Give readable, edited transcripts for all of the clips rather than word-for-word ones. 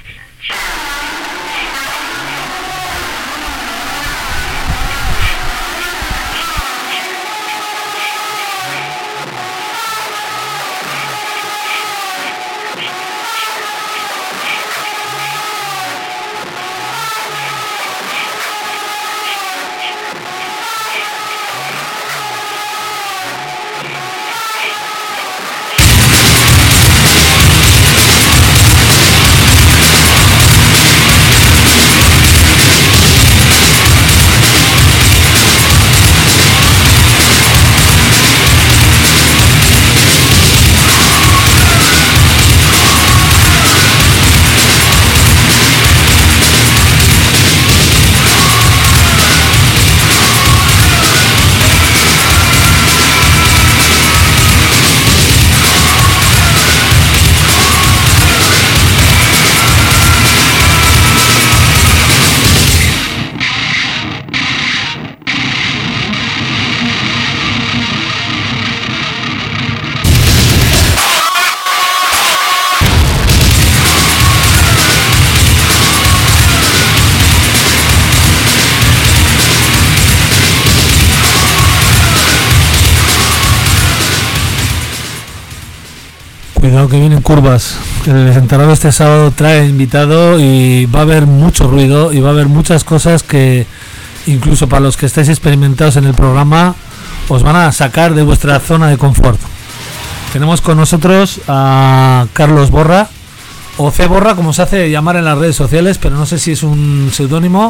Cuidado que vienen curvas. El desenterrado este sábado trae invitado y va a haber mucho ruido y va a haber muchas cosas que incluso para los que estáis experimentados en el programa os van a sacar de vuestra zona de confort. Tenemos con nosotros a Carlos Borra, o C Borra como se hace llamar en las redes sociales, pero no sé si es un seudónimo.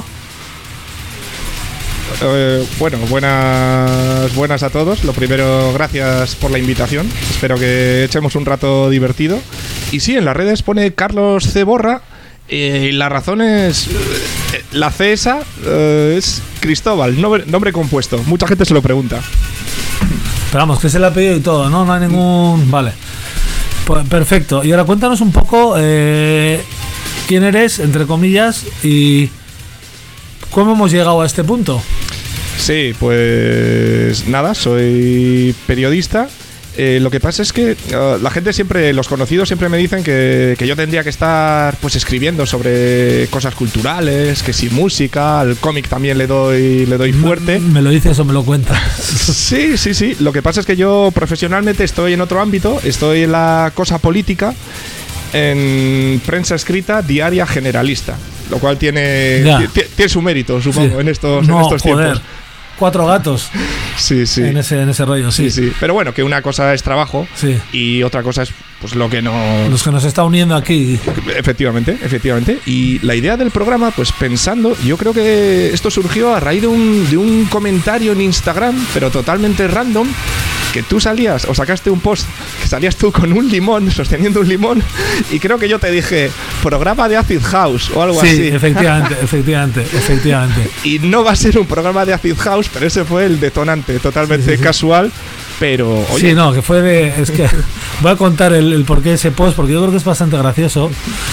Bueno, buenas a todos. Lo primero, gracias por la invitación. Espero que echemos un rato divertido. Y sí, en las redes pone Carlos C. Borra. Y la razón es... la C esa es Cristóbal, nombre compuesto. Mucha gente se lo pregunta. Pero vamos, que se le ha pedido y todo, ¿no? No hay ningún... Vale. Pues, perfecto. Y ahora cuéntanos un poco quién eres, entre comillas, y cómo hemos llegado a este punto. Sí, pues nada, soy periodista. Lo que pasa es que la gente siempre, los conocidos siempre me dicen que yo tendría que estar pues escribiendo sobre cosas culturales, que si música, al cómic también le doy fuerte. ¿Me lo dices o me lo cuentas? Sí. Lo que pasa es que yo profesionalmente estoy en otro ámbito, estoy en la cosa política, en prensa escrita diaria generalista, lo cual tiene su mérito, supongo, sí. en estos tiempos. 4 gatos. Sí. En ese rollo, sí. Pero bueno, que una cosa es trabajo, sí, y otra cosa es pues lo que los que nos está uniendo aquí. Efectivamente. Y la idea del programa, pues pensando, yo creo que esto surgió a raíz de un comentario en Instagram, pero totalmente random, que tú salías o sacaste un post que salías tú con un limón, sosteniendo un limón, y creo que yo te dije programa de Acid House o algo así. Sí, efectivamente. Y no va a ser un programa de Acid House, pero ese fue el detonante, totalmente casual. Pero, oye. Sí, no, que fue de... Es que voy a contar el porqué de ese post, porque yo creo que es bastante gracioso.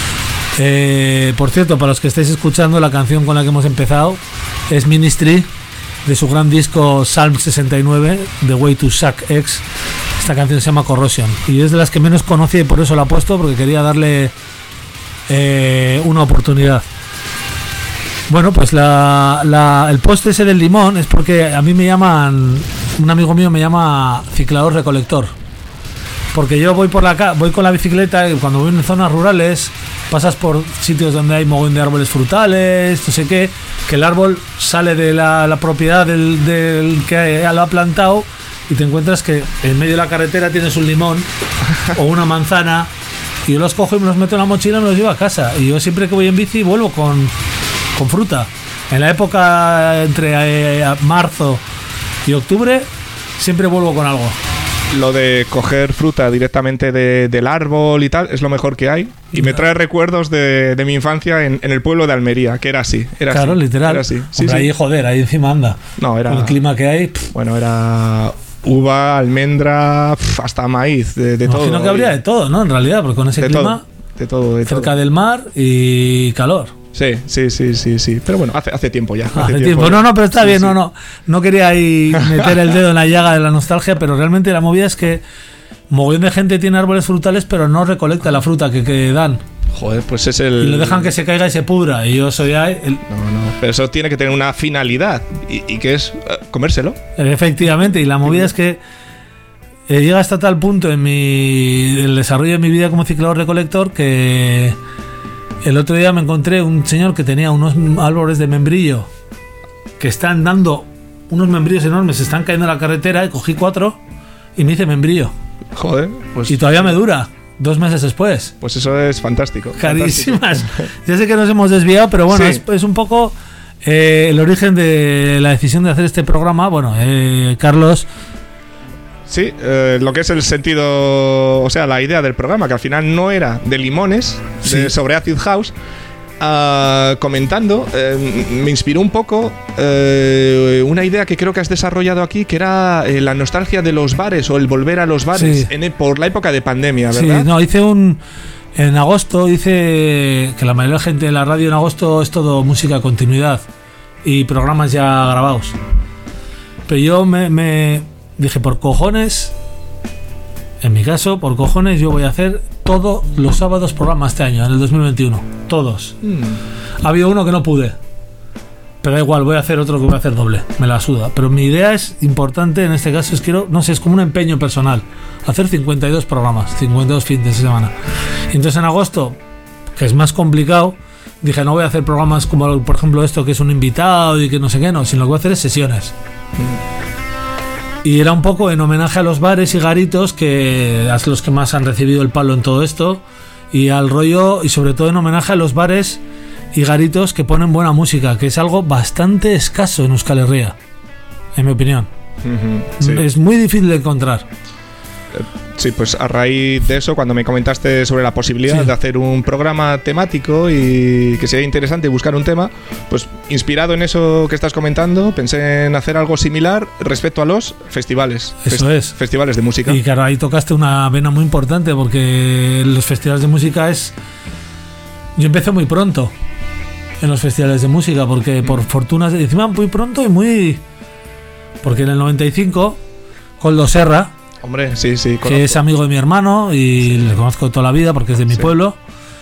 Por cierto, para los que estáis escuchando, la canción con la que hemos empezado es Ministry, de su gran disco Psalm 69, The Way to Suck X. Esta canción se llama Corrosion, y es de las que menos conocía y por eso la he puesto, porque quería darle una oportunidad. Bueno, pues el post ese del limón es porque a mí me llaman, un amigo mío me llama ciclador recolector, porque yo voy con la bicicleta y cuando voy en zonas rurales pasas por sitios donde hay mogollón de árboles frutales, no sé qué, que el árbol sale de la propiedad del que lo ha plantado, y te encuentras que en medio de la carretera tienes un limón o una manzana, y yo los cojo y me los meto en la mochila y me los llevo a casa, y yo siempre que voy en bici vuelvo con fruta. En la época entre marzo y octubre siempre vuelvo con algo. Lo de coger fruta directamente del árbol y tal es lo mejor que hay, y me trae recuerdos de mi infancia en el pueblo de Almería, que era así. Claro, así, literal. Era así. Sí, ahí, joder, ahí encima anda. No, era... Con el clima que hay... Bueno, era uva, almendra, hasta maíz, de todo. Imagino que habría de todo, ¿no? En realidad, porque con ese clima... De todo. Cerca del mar y calor. Sí. Pero bueno, hace tiempo ya. Hace tiempo. No, pero está bien. Sí. No quería ahí meter el dedo en la llaga de la nostalgia, pero realmente la movida es que mogollón de gente tiene árboles frutales, pero no recolecta la fruta que dan. Joder, pues es el... Y lo dejan que se caiga y se pudra. Y yo soy ahí... No, pero eso tiene que tener una finalidad. ¿Y qué es? Comérselo. Efectivamente, y la movida es que llega hasta tal punto en el desarrollo de mi vida como ciclador recolector que el otro día me encontré un señor que tenía unos árboles de membrillo que están dando unos membrillos enormes, se están cayendo en la carretera, y cogí 4 y me hice membrillo. Joder, pues... Y todavía me dura, 2 meses después. Pues eso es fantástico. Carísimas. Fantástico. Ya sé que nos hemos desviado, pero bueno, Sí. es un poco el origen de la decisión de hacer este programa. Bueno, Carlos... Sí, lo que es el sentido, o sea, la idea del programa, que al final no era de limones, Sí. sobre Acid House, comentando, me inspiró un poco una idea que creo que has desarrollado aquí, que era la nostalgia de los bares o el volver a los bares Sí. por la época de pandemia, Sí, ¿verdad? no, en agosto hice que la mayoría de la gente de la radio en agosto es todo música de continuidad y programas ya grabados. Pero yo me dije, por cojones, en mi caso, por cojones, yo voy a hacer todos los sábados programas este año, en el 2021. Todos. Ha habido uno que no pude. Pero da igual, voy a hacer otro que voy a hacer doble. Me la suda. Pero mi idea es importante en este caso, es como un empeño personal. Hacer 52 programas, 52 fines de semana. Y entonces en agosto, que es más complicado, dije, no voy a hacer programas como, por ejemplo, esto que es un invitado y que no sé qué, no, sino lo que voy a hacer es sesiones. Y era un poco en homenaje a los bares y garitos, que a los que más han recibido el palo en todo esto, y al rollo, y sobre todo en homenaje a los bares y garitos que ponen buena música, que es algo bastante escaso en Euskal Herria, en mi opinión. Sí. Es muy difícil de encontrar. Sí, pues a raíz de eso, cuando me comentaste sobre la posibilidad Sí. de hacer un programa temático y que sería interesante buscar un tema, pues inspirado en eso que estás comentando, pensé en hacer algo similar respecto a los festivales. Eso es. Festivales de música. Y claro, ahí tocaste una vena muy importante, porque los festivales de música yo empecé muy pronto en los festivales de música, porque por fortuna, encima muy pronto y muy... Porque en el 95, Coldo Serra, Hombre, sí, sí. que es amigo de mi hermano y le conozco toda la vida porque es de mi Sí. pueblo,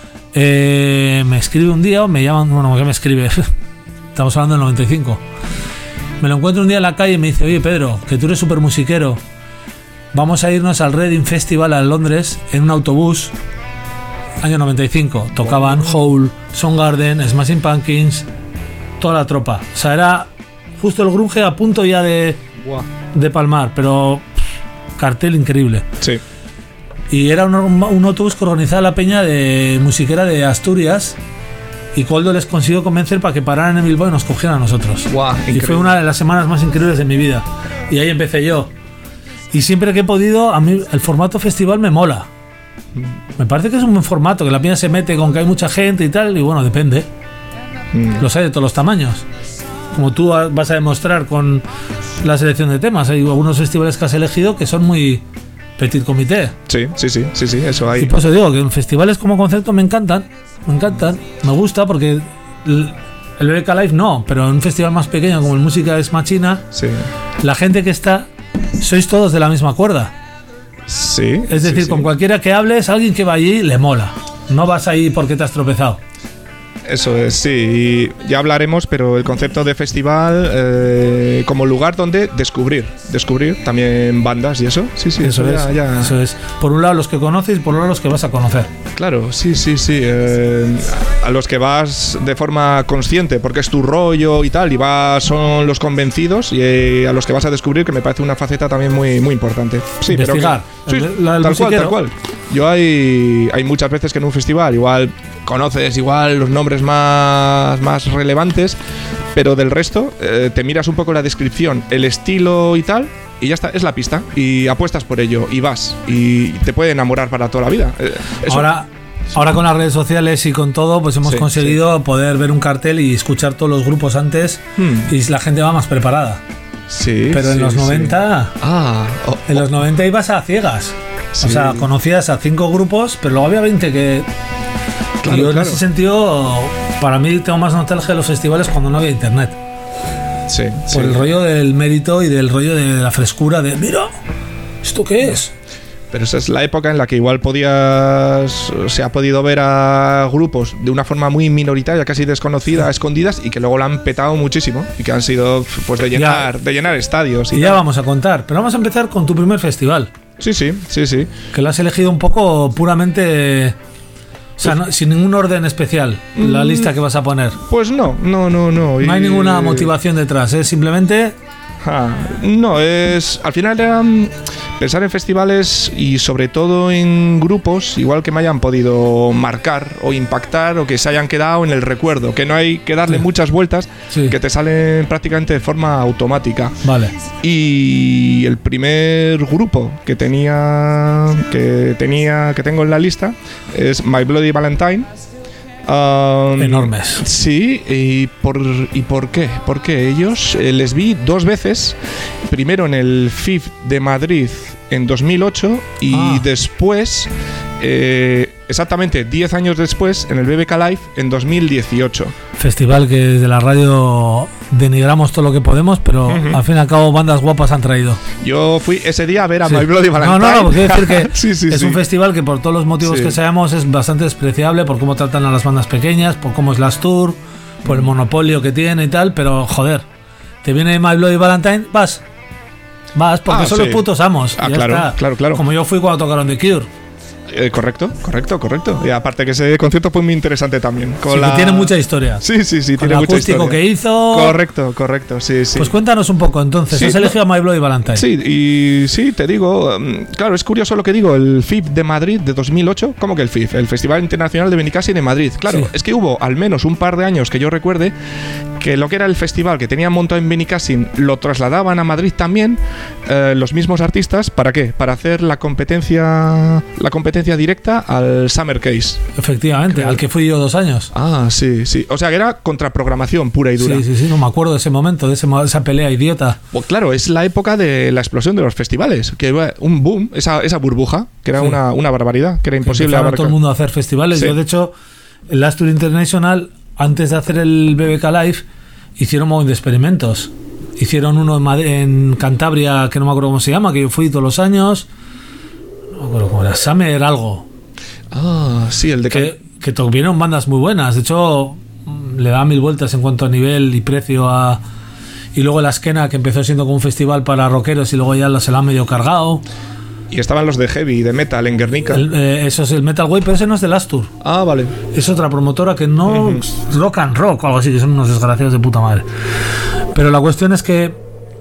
me escribe un día, o me llaman, bueno, ¿qué me escribe? Estamos hablando del 95. Me lo encuentro un día en la calle y me dice, oye Pedro, que tú eres súper musiquero, vamos a irnos al Reading Festival a Londres en un autobús. Año 95, tocaban Hole, Soundgarden, Smashing Pumpkins, toda la tropa. O sea, era justo el grunge a punto ya de palmar, pero cartel increíble. Sí. Y era un autobús que organizaba la peña de musiquera de Asturias, y Coldo les consiguió convencer para que pararan en Bilbao y nos cogieran a nosotros. Guau, Y increíble. fue una de las semanas más increíbles de mi vida. Y ahí empecé yo. Y siempre que he podido, a mí el formato festival me mola. Me parece que es un buen formato, que la peña se mete con que hay mucha gente y tal, y bueno, depende. Los hay de todos los tamaños. Como tú vas a demostrar con la selección de temas. Hay algunos festivales que has elegido que son muy petit comité. Sí, eso Y hay. por eso digo que en festivales como concepto me encantan. Me gusta porque el BBK Live no, pero en un festival más pequeño como el Música es Machina, Sí. la gente que está, sois todos de la misma cuerda. Sí. Es decir, sí, con sí. cualquiera que hables, alguien que va allí le mola. No vas ahí porque te has tropezado. Eso es, sí. Y ya hablaremos, pero el concepto de festival como lugar donde descubrir también bandas y eso. Sí, sí, Eso es, ya. eso es. Por un lado los que conoces y por otro lado los que vas a conocer. Claro, sí. A los que vas de forma consciente, porque es tu rollo y tal, y son los convencidos, y a los que vas a descubrir, que me parece una faceta también muy, muy importante. Sí, Investigar. Pero que, sí, La del tal musiquero. cual. Yo hay muchas veces que en un festival igual conoces los nombres más relevantes, pero del resto te miras un poco la descripción, el estilo y tal, y ya está, es la pista, y apuestas por ello, y vas, y te puede enamorar para toda la vida. Eso- Ahora con las redes sociales y con todo, pues hemos Sí, conseguido poder ver un cartel y escuchar todos los grupos antes, y la gente va más preparada. Sí, Pero en sí, los sí. 90... En los 90 ibas a ciegas. Sí. O sea, conocías a 5 grupos, pero luego había 20 que... Claro, yo en claro. ese sentido, para mí tengo más nostalgia de los festivales cuando no había internet. Sí, Por el rollo del mérito y del rollo de la frescura de, mira, ¿esto qué es? pero esa es la época en la que igual se ha podido ver a grupos de una forma muy minoritaria, casi desconocida, escondidas, y que luego la han petado muchísimo y que han sido pues de llenar estadios. Y ya vamos a contar, pero vamos a empezar con tu primer festival. Sí. Que lo has elegido un poco puramente... O sea, sin ningún orden especial, la lista que vas a poner. Pues no. No hay ninguna motivación detrás, es simplemente... No, al final era pensar en festivales y sobre todo en grupos, igual que me hayan podido marcar o impactar o que se hayan quedado en el recuerdo, que no hay que darle muchas vueltas, que te salen prácticamente de forma automática. Vale. Y el primer grupo que tengo en la lista es My Bloody Valentine. Enormes. Sí, ¿y por qué? Porque ellos les vi 2 veces. Primero en el FIF de Madrid en 2008 y después, exactamente 10 años después, en el BBK Live en 2018. Festival que desde la radio denigramos todo lo que podemos, pero al fin y al cabo bandas guapas han traído. Yo fui ese día a ver a My Bloody Valentine. No, quiero decir que es un festival que por todos los motivos que sabemos es bastante despreciable, por cómo tratan a las bandas pequeñas, por cómo es Last Tour, por el monopolio que tiene y tal, pero joder, te viene My Bloody Valentine, vas porque son los putos amos. Claro. Como yo fui cuando tocaron The Cure. Correcto. Y aparte que ese concierto fue muy interesante también. Que tiene mucha historia. Sí, tiene mucha historia. El acústico que hizo. Correcto, sí. Pues cuéntanos un poco entonces. ¿Has elegido a My Bloody Valentine? Sí, y sí, te digo, claro, es curioso lo que digo, el FIF de Madrid de 2008, ¿cómo que el FIF? El Festival Internacional de Benicàssim de Madrid. Claro, es que hubo al menos un par de años que yo recuerde que lo que era el festival que tenían montado en Benicàssim lo trasladaban a Madrid también los mismos artistas. ¿Para qué? Para hacer la competencia directa al Summer Case. Efectivamente, al que fui yo 2 años. Sí. O sea, que era contraprogramación pura y dura. Sí, no me acuerdo de ese momento, de esa pelea idiota. Pues claro, es la época de la explosión de los festivales, que era un boom, esa burbuja, que era una barbaridad, que era imposible abarcar. Todo el mundo a hacer festivales. Yo, de hecho, el Last Tour International, antes de hacer el BBK Live, hicieron un montón de experimentos. Hicieron uno en Cantabria, que no me acuerdo cómo se llama, que yo fui todos los años. No me acuerdo cómo era, Summer algo. Sí, el de que tuvieron bandas muy buenas. De hecho, le da 1000 vueltas en cuanto a nivel y precio a... Y luego la Esquena, que empezó siendo como un festival para rockeros y luego ya se la han medio cargado. Y estaban los de heavy y de metal en Guernica. Eso es el Metal Way, pero ese no es de Last Tour. Vale. Es otra promotora que no... Rock and Rock o algo así, que son unos desgraciados de puta madre. Pero la cuestión es que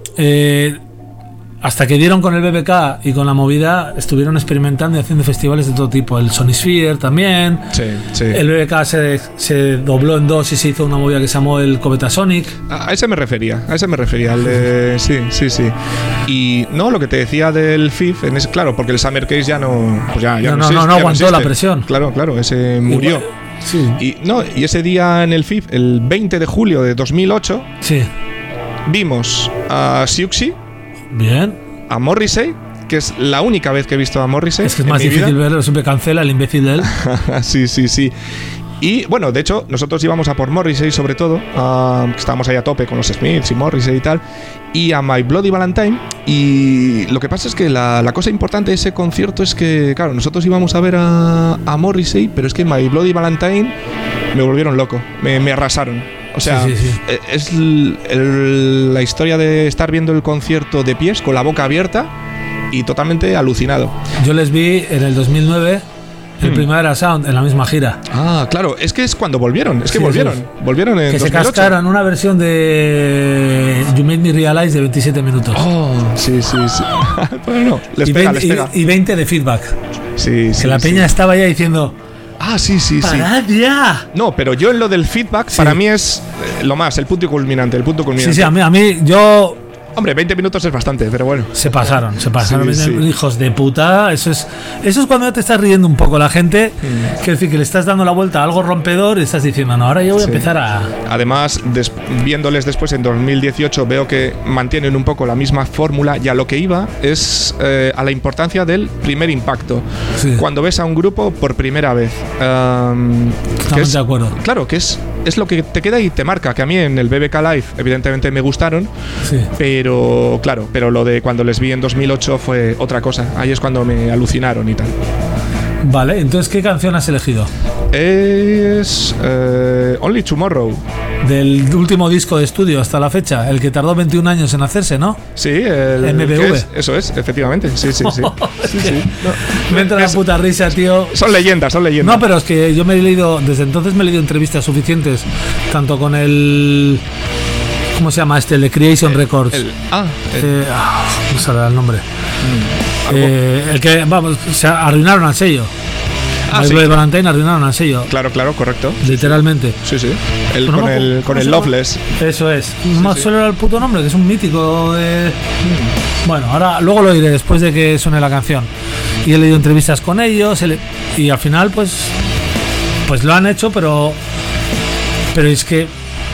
hasta que dieron con el BBK y con la movida, estuvieron experimentando y haciendo festivales de todo tipo. El Sonisphere también. Sí. El BBK se dobló en 2 y se hizo una movida que se llamó el Cometa Sonic. A ese me refería. Al de... Sí. Y no, lo que te decía del FIF, claro, porque el Summer Case ya no... Pues ya no aguantó la presión. Claro, ese murió. Sí. Y ese día en el FIF, el 20 de julio de 2008, vimos a Siouxsie. Bien. A Morrissey, que es la única vez que he visto a Morrissey. Es que es más difícil verlo, siempre cancela el imbécil de él. Sí. Y bueno, de hecho, nosotros íbamos a por Morrissey sobre todo. Estábamos ahí a tope con los Smiths y Morrissey y tal. Y a My Bloody Valentine. Y lo que pasa es que la cosa importante de ese concierto es que, claro, nosotros íbamos a ver a Morrissey, pero es que My Bloody Valentine me volvieron loco. Me arrasaron. O sea, es la historia de estar viendo el concierto de pies, con la boca abierta y totalmente alucinado. Yo les vi en el 2009, el Primavera Sound, en la misma gira. Claro, es que es cuando volvieron. Volvieron en 2008. Se cascaron una versión de You Made Me Realize de 27 minutos. Sí. Bueno, les pega. Y 20 de Feedback. Sí. Que la peña estaba ya diciendo... Sí. ¡Parad ya! No, pero yo en lo del feedback, para mí es el punto culminante. Sí, a mí, yo... Hombre, 20 minutos es bastante, pero bueno. Se pasaron. Hijos de puta. Eso es cuando te estás riendo un poco la gente. Quiero decir que le estás dando la vuelta a algo rompedor y estás diciendo, no, ahora yo voy a empezar a... Además, viéndoles después en 2018, veo que mantienen un poco la misma fórmula y a lo que iba es a la importancia del primer impacto. Cuando ves a un grupo por primera vez. Estamos de acuerdo. Claro, que es es lo que te queda y te marca. Que a mí en el BBK Live, evidentemente, me gustaron. Sí. Pero, claro, lo de cuando les vi en 2008 fue otra cosa. Ahí es cuando me alucinaron y tal. Vale, entonces, ¿qué canción has elegido? Es Only Tomorrow. Del último disco de estudio hasta la fecha, el que tardó 21 años en hacerse, ¿no? Sí, el MBV. Eso es, efectivamente. Sí. sí. No, me entra la puta risa, tío. Son leyendas. No, pero es que yo me he leído, desde entonces me he leído entrevistas suficientes, tanto con el... ¿Cómo se llama este? El de Creation Records. No sale el nombre. El que, vamos, se arruinaron al sello. My Bloody Valentine arruinaron al sello. Claro, correcto. Literalmente. Sí. Con el Loveless. Eso es. No más solo era el puto nombre, que es un mítico de... Bueno, ahora luego lo diré después de que suene la canción. Y he leído entrevistas con ellos y al final pues lo han hecho, pero es que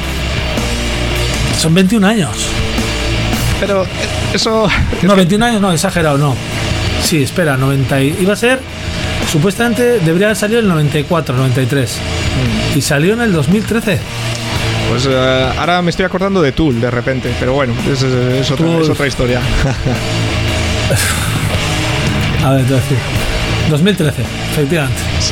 son 21 años. Pero eso... No, 21 años no, exagerado, no. Sí, espera, 90 iba a ser... Supuestamente debería haber salido en el 94, 93. Y salió en el 2013. Pues ahora me estoy acordando de Tool de repente. Pero bueno, es otra historia. A ver, te voy a decir. 2013, efectivamente. Sí.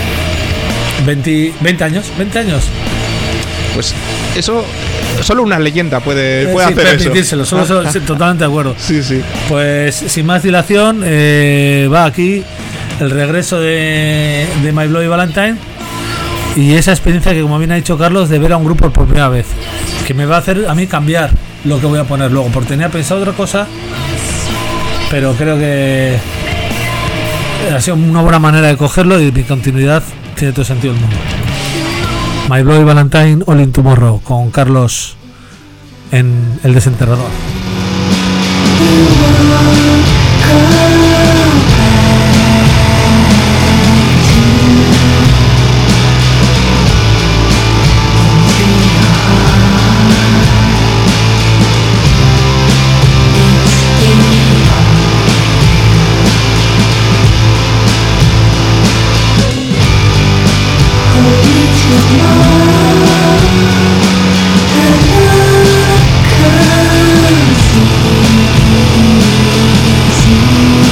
20 años. Pues eso... Solo una leyenda puede hacer permitírselo, eso. Solo, totalmente de acuerdo. Sí. Pues sin más dilación, va aquí el regreso de My Bloody Valentine y esa experiencia que, como bien ha dicho Carlos, de ver a un grupo por primera vez, que me va a hacer a mí cambiar lo que voy a poner luego, porque tenía pensado otra cosa, pero creo que ha sido una buena manera de cogerlo y mi continuidad tiene todo sentido del mundo. My Bloody Valentine, All in Tomorrow, con Carlos en El Desenterrador. Cause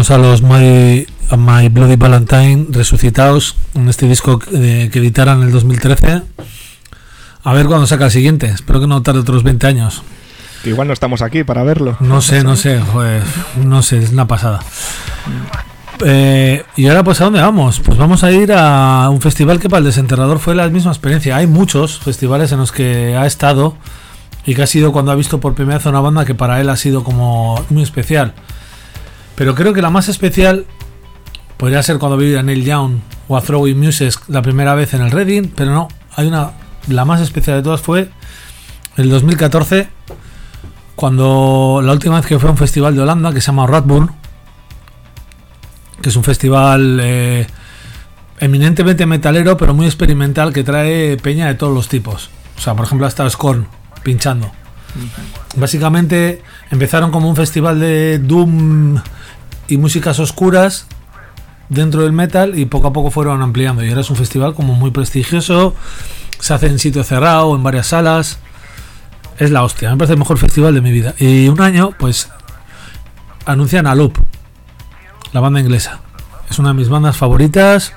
tenemos a los My Bloody Valentine resucitados en este disco que editaran en el 2013. A ver cuándo saca el siguiente. Espero que no tarde otros 20 años. Que igual no estamos aquí para verlo. No sé, joder, no sé, es una pasada. Y ahora pues ¿a dónde vamos? Pues vamos a ir a un festival que para el Desenterrador fue la misma experiencia. Hay muchos festivales en los que ha estado y que ha sido cuando ha visto por primera vez una banda que para él ha sido como muy especial. Pero creo que la más especial podría ser cuando vi a Neil Young o a Throwing Muses la primera vez en el Reading, pero no, la más especial de todas fue el 2014, cuando la última vez que fue a un festival de Holanda que se llama Radbourn, que es un festival eminentemente metalero pero muy experimental, que trae peña de todos los tipos. O sea, por ejemplo, hasta Scorn pinchando. Básicamente empezaron como un festival de doom y músicas oscuras dentro del metal y poco a poco fueron ampliando, y ahora es un festival como muy prestigioso, se hace en sitio cerrado, en varias salas. Es la hostia, me parece el mejor festival de mi vida. Y un año pues anuncian a Loop, la banda inglesa. Es una de mis bandas favoritas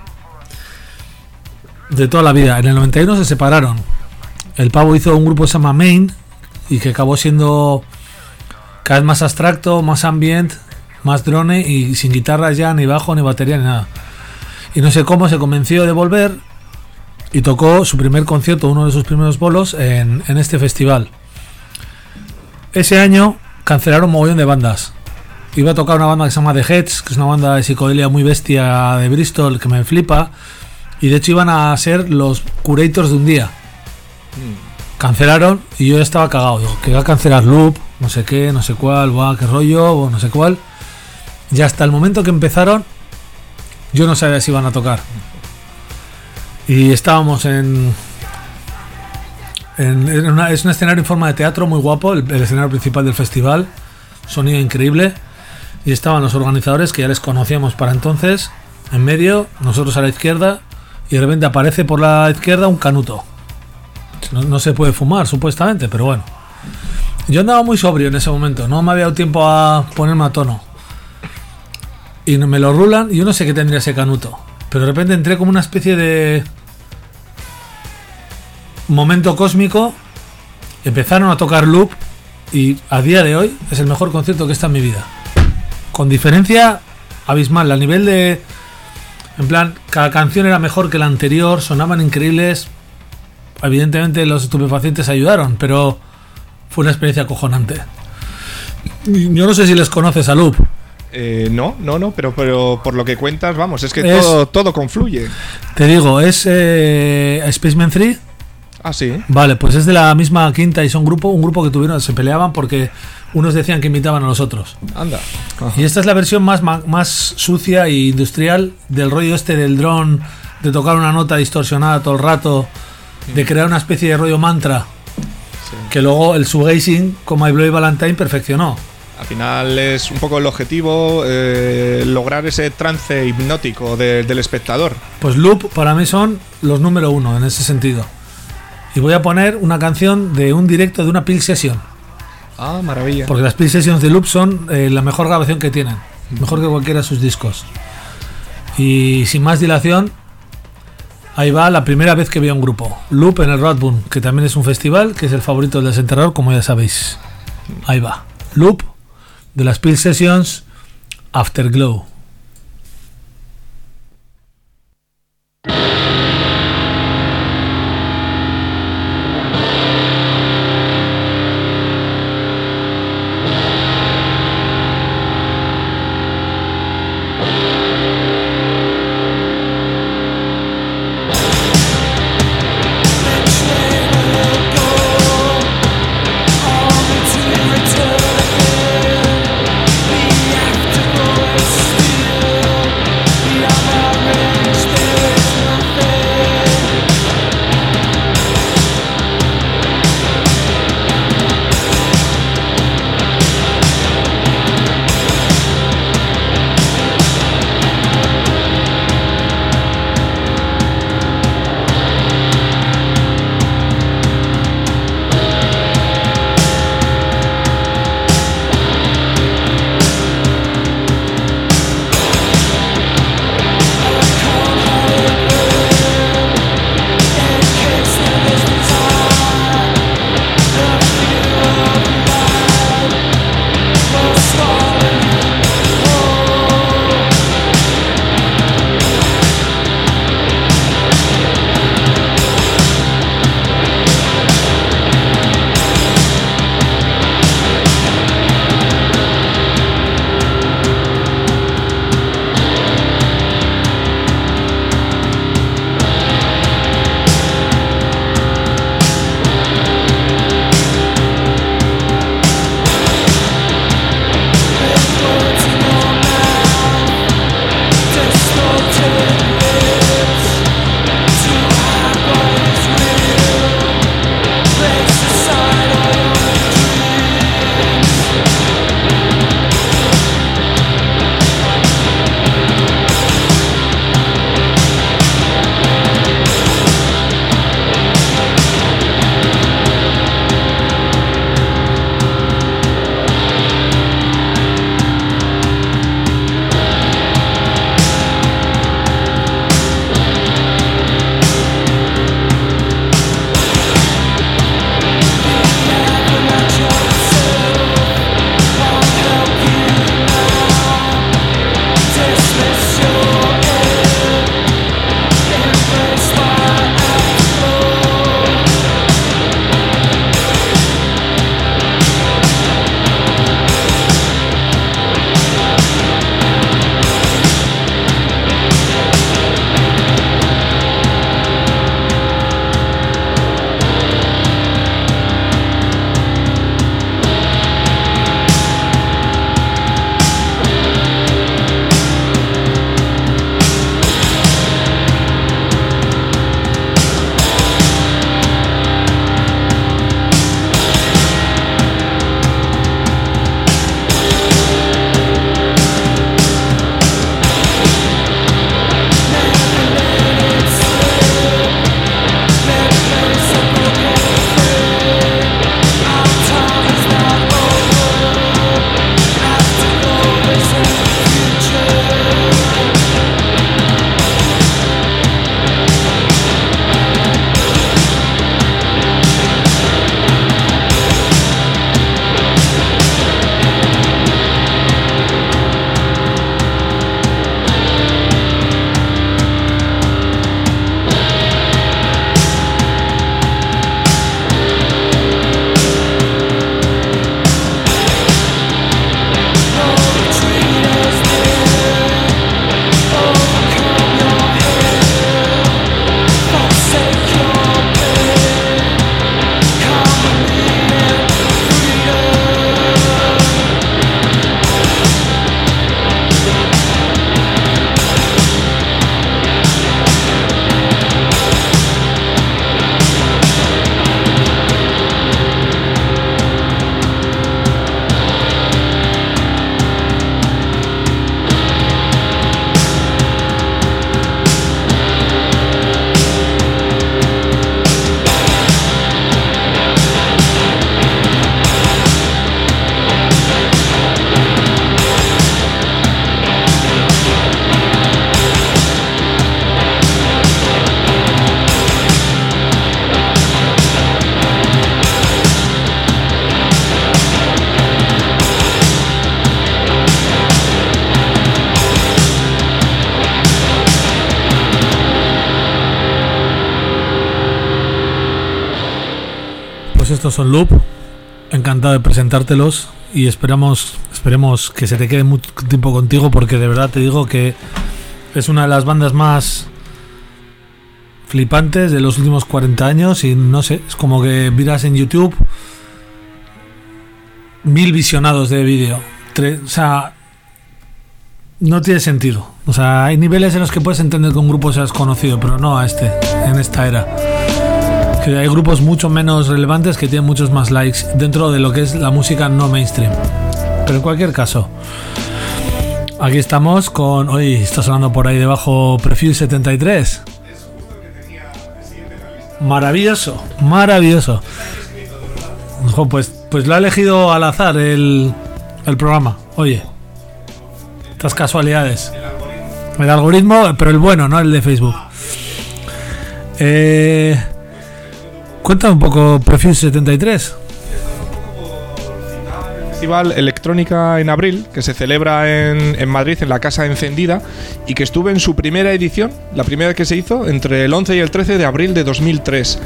de toda la vida. En el 91 se separaron. El pavo hizo un grupo que se llama Main y que acabó siendo cada vez más abstracto, más ambient, más drone y sin guitarras ya, ni bajo, ni batería, ni nada. Y no sé cómo se convenció de volver y tocó su primer concierto, uno de sus primeros bolos en este festival. Ese año cancelaron un mogollón de bandas. Iba a tocar una banda que se llama The Heads, que es una banda de psicodelia muy bestia de Bristol, que me flipa, y de hecho iban a ser los curators de un día. Cancelaron y yo ya estaba cagado. Digo, que va a cancelar Loop, no sé qué, no sé cuál, buah, qué rollo, o no sé cuál. Y hasta el momento que empezaron, yo no sabía si iban a tocar. Y estábamos es un escenario en forma de teatro muy guapo, el escenario principal del festival, sonido increíble. Y estaban los organizadores que ya les conocíamos para entonces, en medio, nosotros a la izquierda, y de repente aparece por la izquierda un canuto. No se puede fumar, supuestamente, pero bueno. Yo andaba muy sobrio en ese momento, no me había dado tiempo a ponerme a tono. Y me lo rulan, y yo no sé qué tendría ese canuto. Pero de repente entré como una especie de momento cósmico. Empezaron a tocar Loop, y a día de hoy es el mejor concierto que está en mi vida. Con diferencia abismal, a nivel de... En plan, cada canción era mejor que la anterior, sonaban increíbles. Evidentemente los estupefacientes ayudaron, pero fue una experiencia acojonante. Yo no sé si les conoces a Loop. No, pero por lo que cuentas, vamos, es que todo confluye. Te digo, es Spaceman 3. Ah, sí. Vale, pues es de la misma quinta y son un grupo que tuvieron, se peleaban porque unos decían que imitaban a los otros. Anda. Ajá. Y esta es la versión más sucia e industrial del rollo este del dron, de tocar una nota distorsionada todo el rato, de crear una especie de rollo mantra, sí, que luego el shoegazing con My Bloody Valentine perfeccionó. Al final es un poco el objetivo, lograr ese trance hipnótico del espectador. Pues Loop para mí son los número uno en ese sentido. Y voy a poner una canción de un directo de una Peel Session. Ah, maravilla. Porque las Peel Sessions de Loop son la mejor grabación que tienen. Mejor que cualquiera de sus discos. Y sin más dilación, ahí va la primera vez que vi a un grupo. Loop en el Radbourn, que también es un festival, que es el favorito del Desenterrador, como ya sabéis. Ahí va. Loop de las Peel Sessions, Afterglow. Still Pues estos son Loop. Encantado de presentártelos y esperemos que se te quede mucho tiempo contigo, porque de verdad te digo que es una de las bandas más flipantes de los últimos 40 años y no sé, es como que miras en YouTube 1000 visionados de vídeo. O sea, no tiene sentido. O sea, hay niveles en los que puedes entender que un grupo sea desconocido, pero no en esta era. Que hay grupos mucho menos relevantes que tienen muchos más likes dentro de lo que es la música no mainstream. Pero en cualquier caso, aquí estamos con... Hoy está sonando por ahí debajo Prefuse 73. Maravilloso, maravilloso. Ojo, pues lo ha elegido al azar el programa. Oye, estas casualidades. El algoritmo, pero el bueno, no el de Facebook. Cuéntame un poco Prefuse 73. Festival Electrónica en abril, que se celebra en Madrid, en la Casa Encendida, y que estuve en su primera edición, la primera que se hizo, entre el 11 y el 13 de abril de 2003.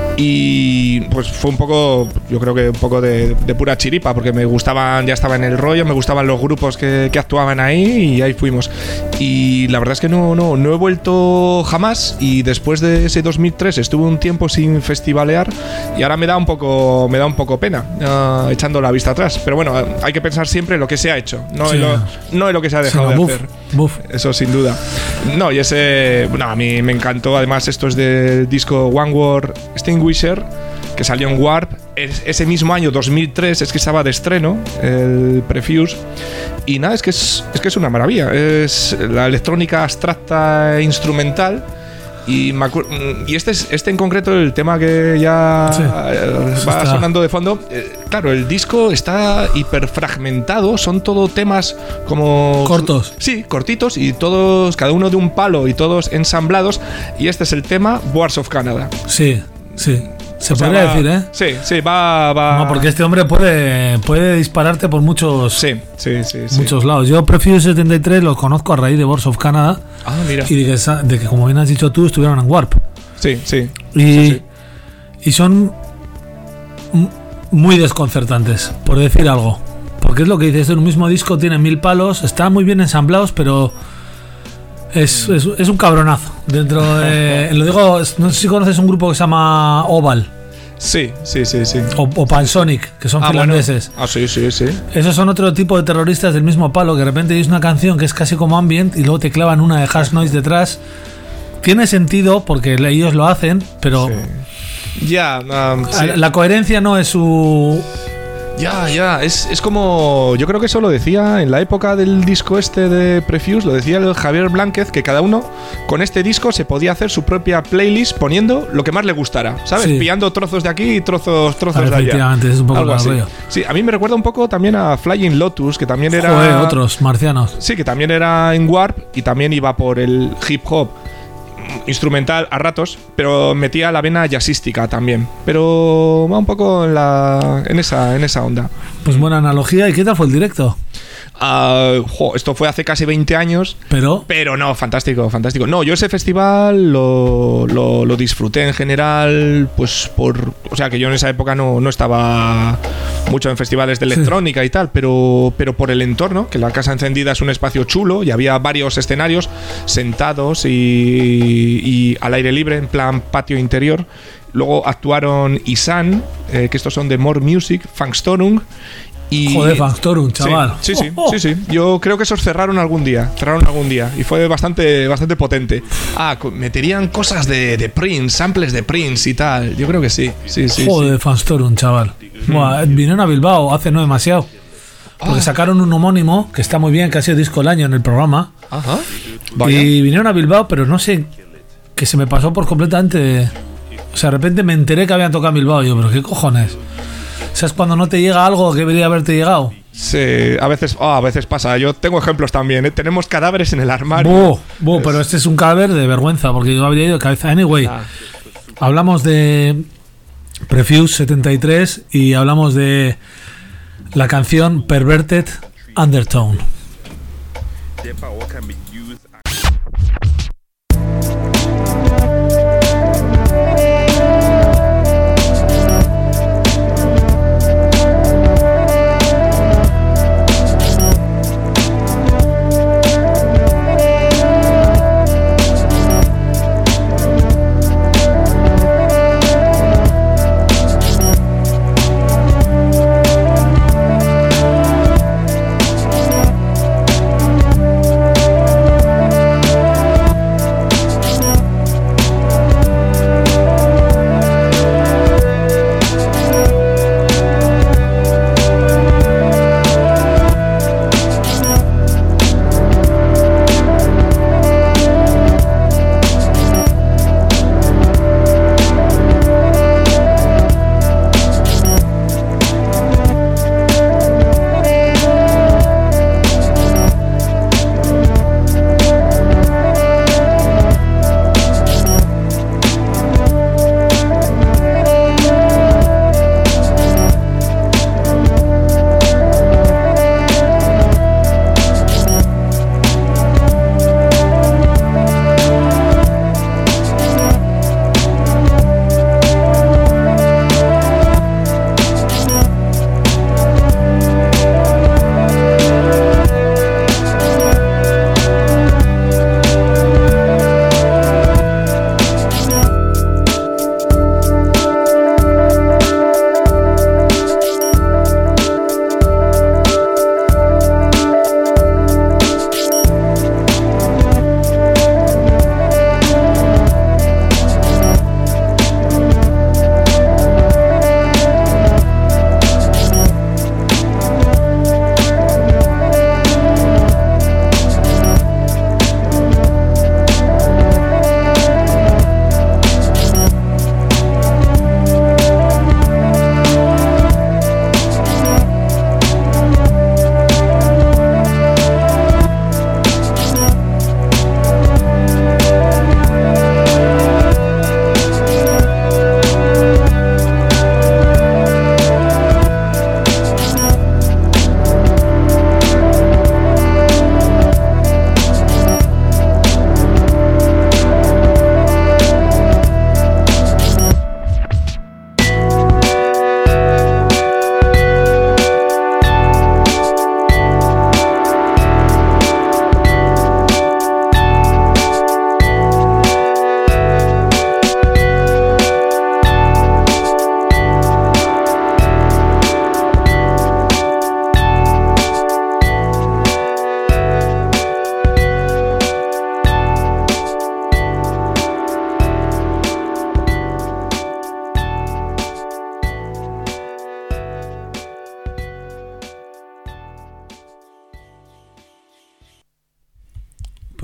Y pues fue un poco, yo creo que un poco de pura chiripa, porque me gustaban, ya estaba en el rollo, me gustaban los grupos que actuaban ahí y ahí fuimos. Y la verdad es que no he vuelto jamás, y después de ese 2003 estuve un tiempo sin festivalear y ahora me da un poco pena, echando la vista atrás. Pero bueno, hay que pensar siempre en lo que se ha hecho, no en lo que se ha dejado de hacer. Eso sin duda. No, y a mí me encantó. Además, esto es del disco One War Extinguisher, que salió en Warp ese mismo año, 2003, es que estaba de estreno el Prefuse. Y nada, es que es una maravilla. Es la electrónica abstracta e instrumental. Y este en concreto, el tema que ya va sonando de fondo, claro, el disco está hiperfragmentado, son todo temas como... cortos. Sí, cortitos, y todos, cada uno de un palo y todos ensamblados, y este es el tema Boards of Canada. Sí. Se podría decir, ¿eh? Sí, va. No, porque este hombre puede dispararte por muchos muchos lados. Yo Prefuse 73 lo conozco a raíz de Boards of Canada. Ah, mira. Y de que, como bien has dicho tú, estuvieron en Warp. Sí. Y son muy desconcertantes, por decir algo. Porque es lo que dices, en un mismo disco tiene 1000 palos, están muy bien ensamblados, pero... Es un cabronazo. Dentro de... Lo digo, no sé si conoces un grupo que se llama Oval. Sí. O Pansonic, que son finlandeses. Bueno. Sí. Esos son otro tipo de terroristas del mismo palo, que de repente es una canción que es casi como ambient y luego te clavan una de hash noise detrás. Tiene sentido porque ellos lo hacen, pero... Sí. La coherencia no es su... Ya, es como... Yo creo que eso lo decía en la época del disco este de Prefuse, lo decía el Javier Blánquez, que cada uno con este disco se podía hacer su propia playlist poniendo lo que más le gustara, ¿sabes? Sí. Pillando trozos de aquí y trozos de allá. Efectivamente, es un poco algo así. rollo. Sí, a mí me recuerda un poco también a Flying Lotus, que también era... otros marcianos. Sí, que también era en Warp y también iba por el hip hop instrumental a ratos, pero metía la vena jazzística también, pero va un poco en esa onda. Pues buena analogía. ¿Y qué tal fue el directo? Esto fue hace casi 20 años, pero no, fantástico. No, yo ese festival lo disfruté en general, pues o sea, que yo en esa época no estaba mucho en festivales de electrónica y tal, pero por el entorno, que la Casa Encendida es un espacio chulo y había varios escenarios sentados y al aire libre, en plan patio interior. Luego actuaron Isan, que estos son de More Music, Fangstorum. Joder, Fangstorum, chaval. Sí. Yo creo que esos cerraron algún día y fue bastante potente. Meterían cosas de Prince, samples de Prince y tal. Yo creo que sí. Joder, Fangstorum, chaval. Vinieron a Bilbao hace no demasiado. Porque sacaron un homónimo que está muy bien, que ha sido disco del año en el programa. Ajá. Vaya. Y vinieron a Bilbao, pero no sé, que se me pasó por completamente. O sea, de repente me enteré que habían tocado en Bilbao. Y yo, pero qué cojones. ¿Sabes cuando no te llega algo que debería haberte llegado? Sí, a veces pasa. Yo tengo ejemplos también, ¿eh? Tenemos cadáveres en el armario. Pero este es un cadáver de vergüenza, porque yo habría ido de cabeza. Anyway, hablamos de Prefuse 73 y hablamos de la canción Perverted Undertone.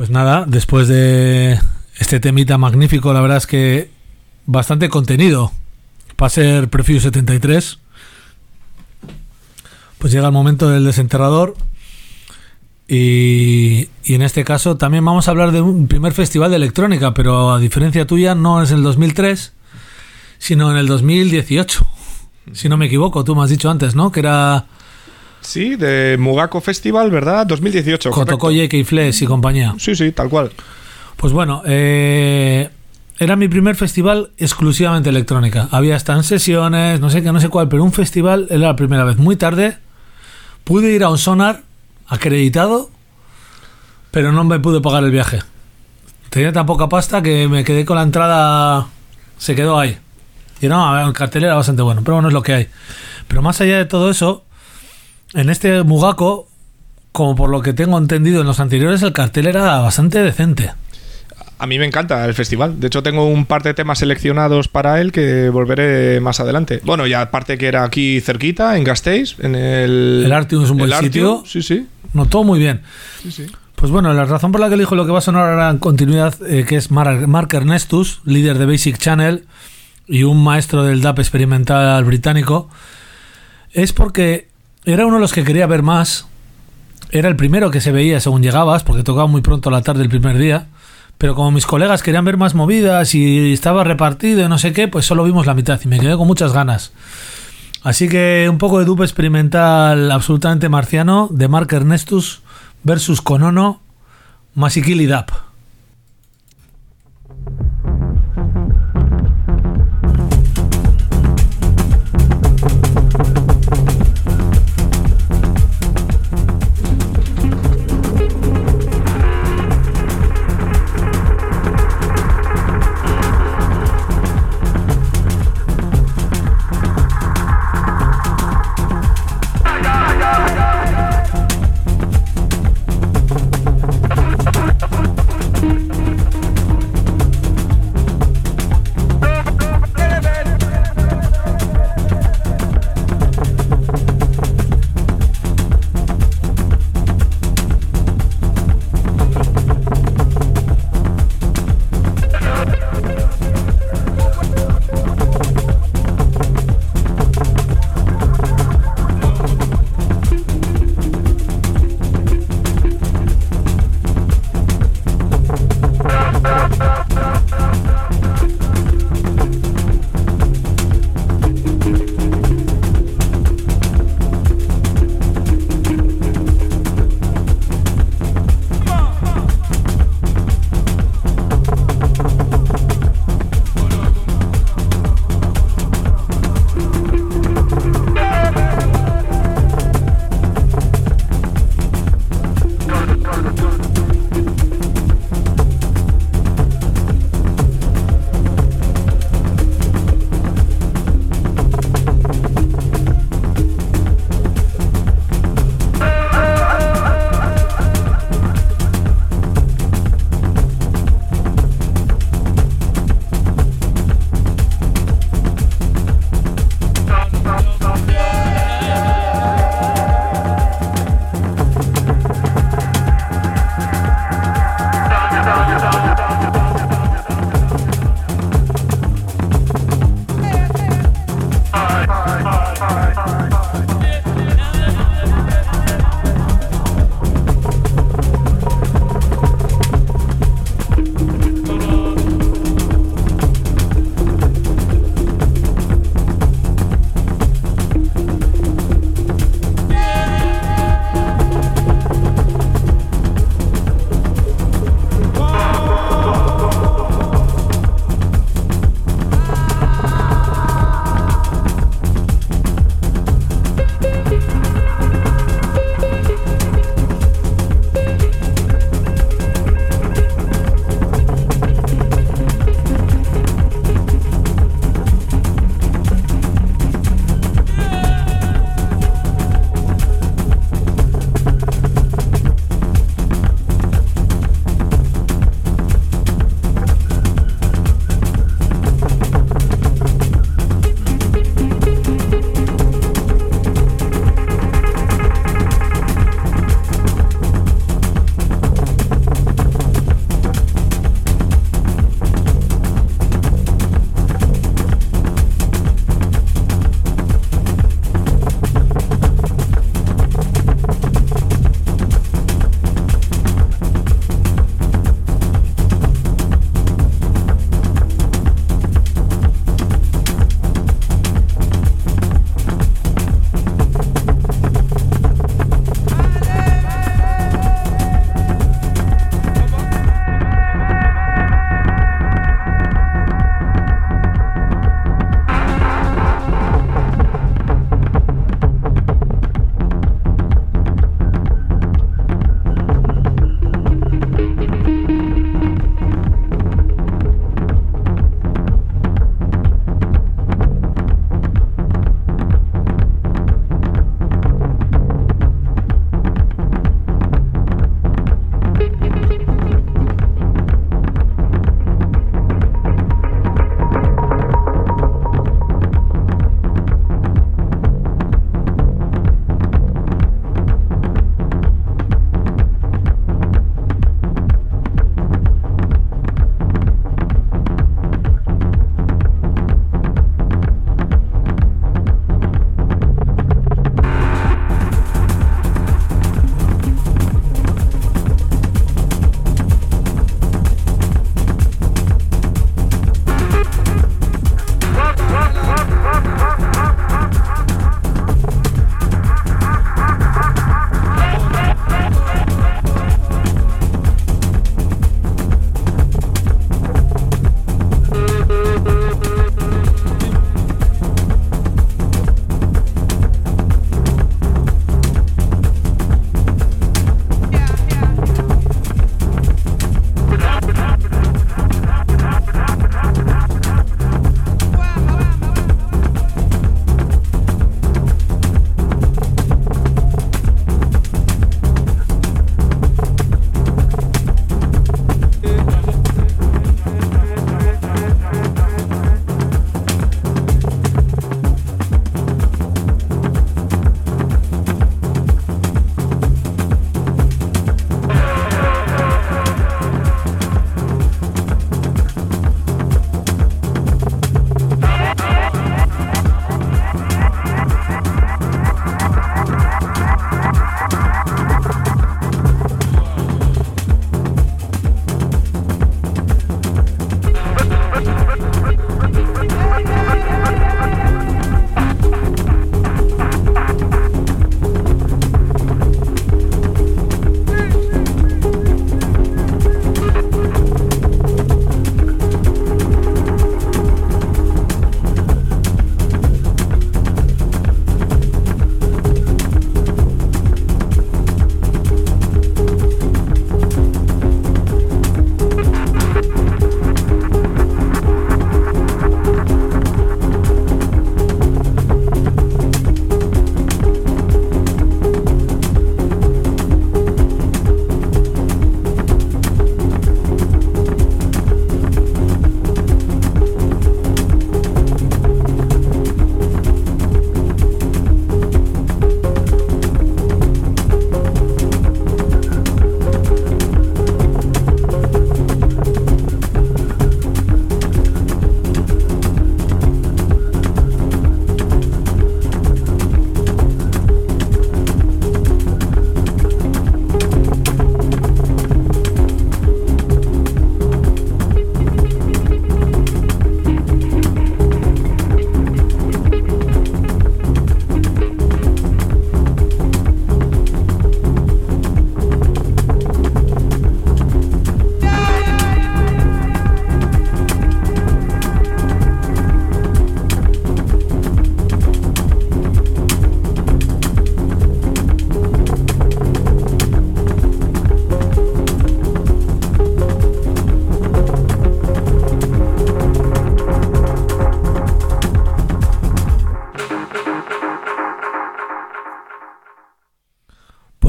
Pues nada, después de este temita magnífico, la verdad es que bastante contenido para ser Preview 73, pues llega el momento del desenterrador y en este caso también vamos a hablar de un primer festival de electrónica, pero a diferencia tuya no es el 2003, sino en el 2018, si no me equivoco. Tú me has dicho antes, ¿no? Que era... Sí, de Mugako Festival, ¿verdad? 2018. Tocó J.K. Flesh y compañía. Sí, tal cual. Pues bueno, era mi primer festival exclusivamente electrónica. Había hasta sesiones, no sé qué, no sé cuál, pero un festival era la primera vez. Muy tarde pude ir a un Sonar acreditado, pero no me pude pagar el viaje. Tenía tan poca pasta que me quedé con la entrada, se quedó ahí. Y no, el cartel era bastante bueno, pero bueno, es lo que hay. Pero más allá de todo eso, en este Mugako, como por lo que tengo entendido en los anteriores, el cartel era bastante decente. A mí me encanta el festival. De hecho, tengo un par de temas seleccionados para él que volveré más adelante. Bueno, y aparte que era aquí cerquita, en Gasteiz, en el Artium es un buen sitio. Sí. No, todo muy bien. Sí. Pues bueno, la razón por la que elijo lo que va a sonar ahora en continuidad, que es Mark Ernestus, líder de Basic Channel y un maestro del dub experimental británico, es porque era uno de los que quería ver más. Era el primero que se veía según llegabas, porque tocaba muy pronto a la tarde el primer día. Pero como mis colegas querían ver más movidas y estaba repartido y no sé qué, pues solo vimos la mitad y me quedé con muchas ganas. Así que un poco de dub experimental absolutamente marciano de Mark Ernestus versus Konono Masikili Dub.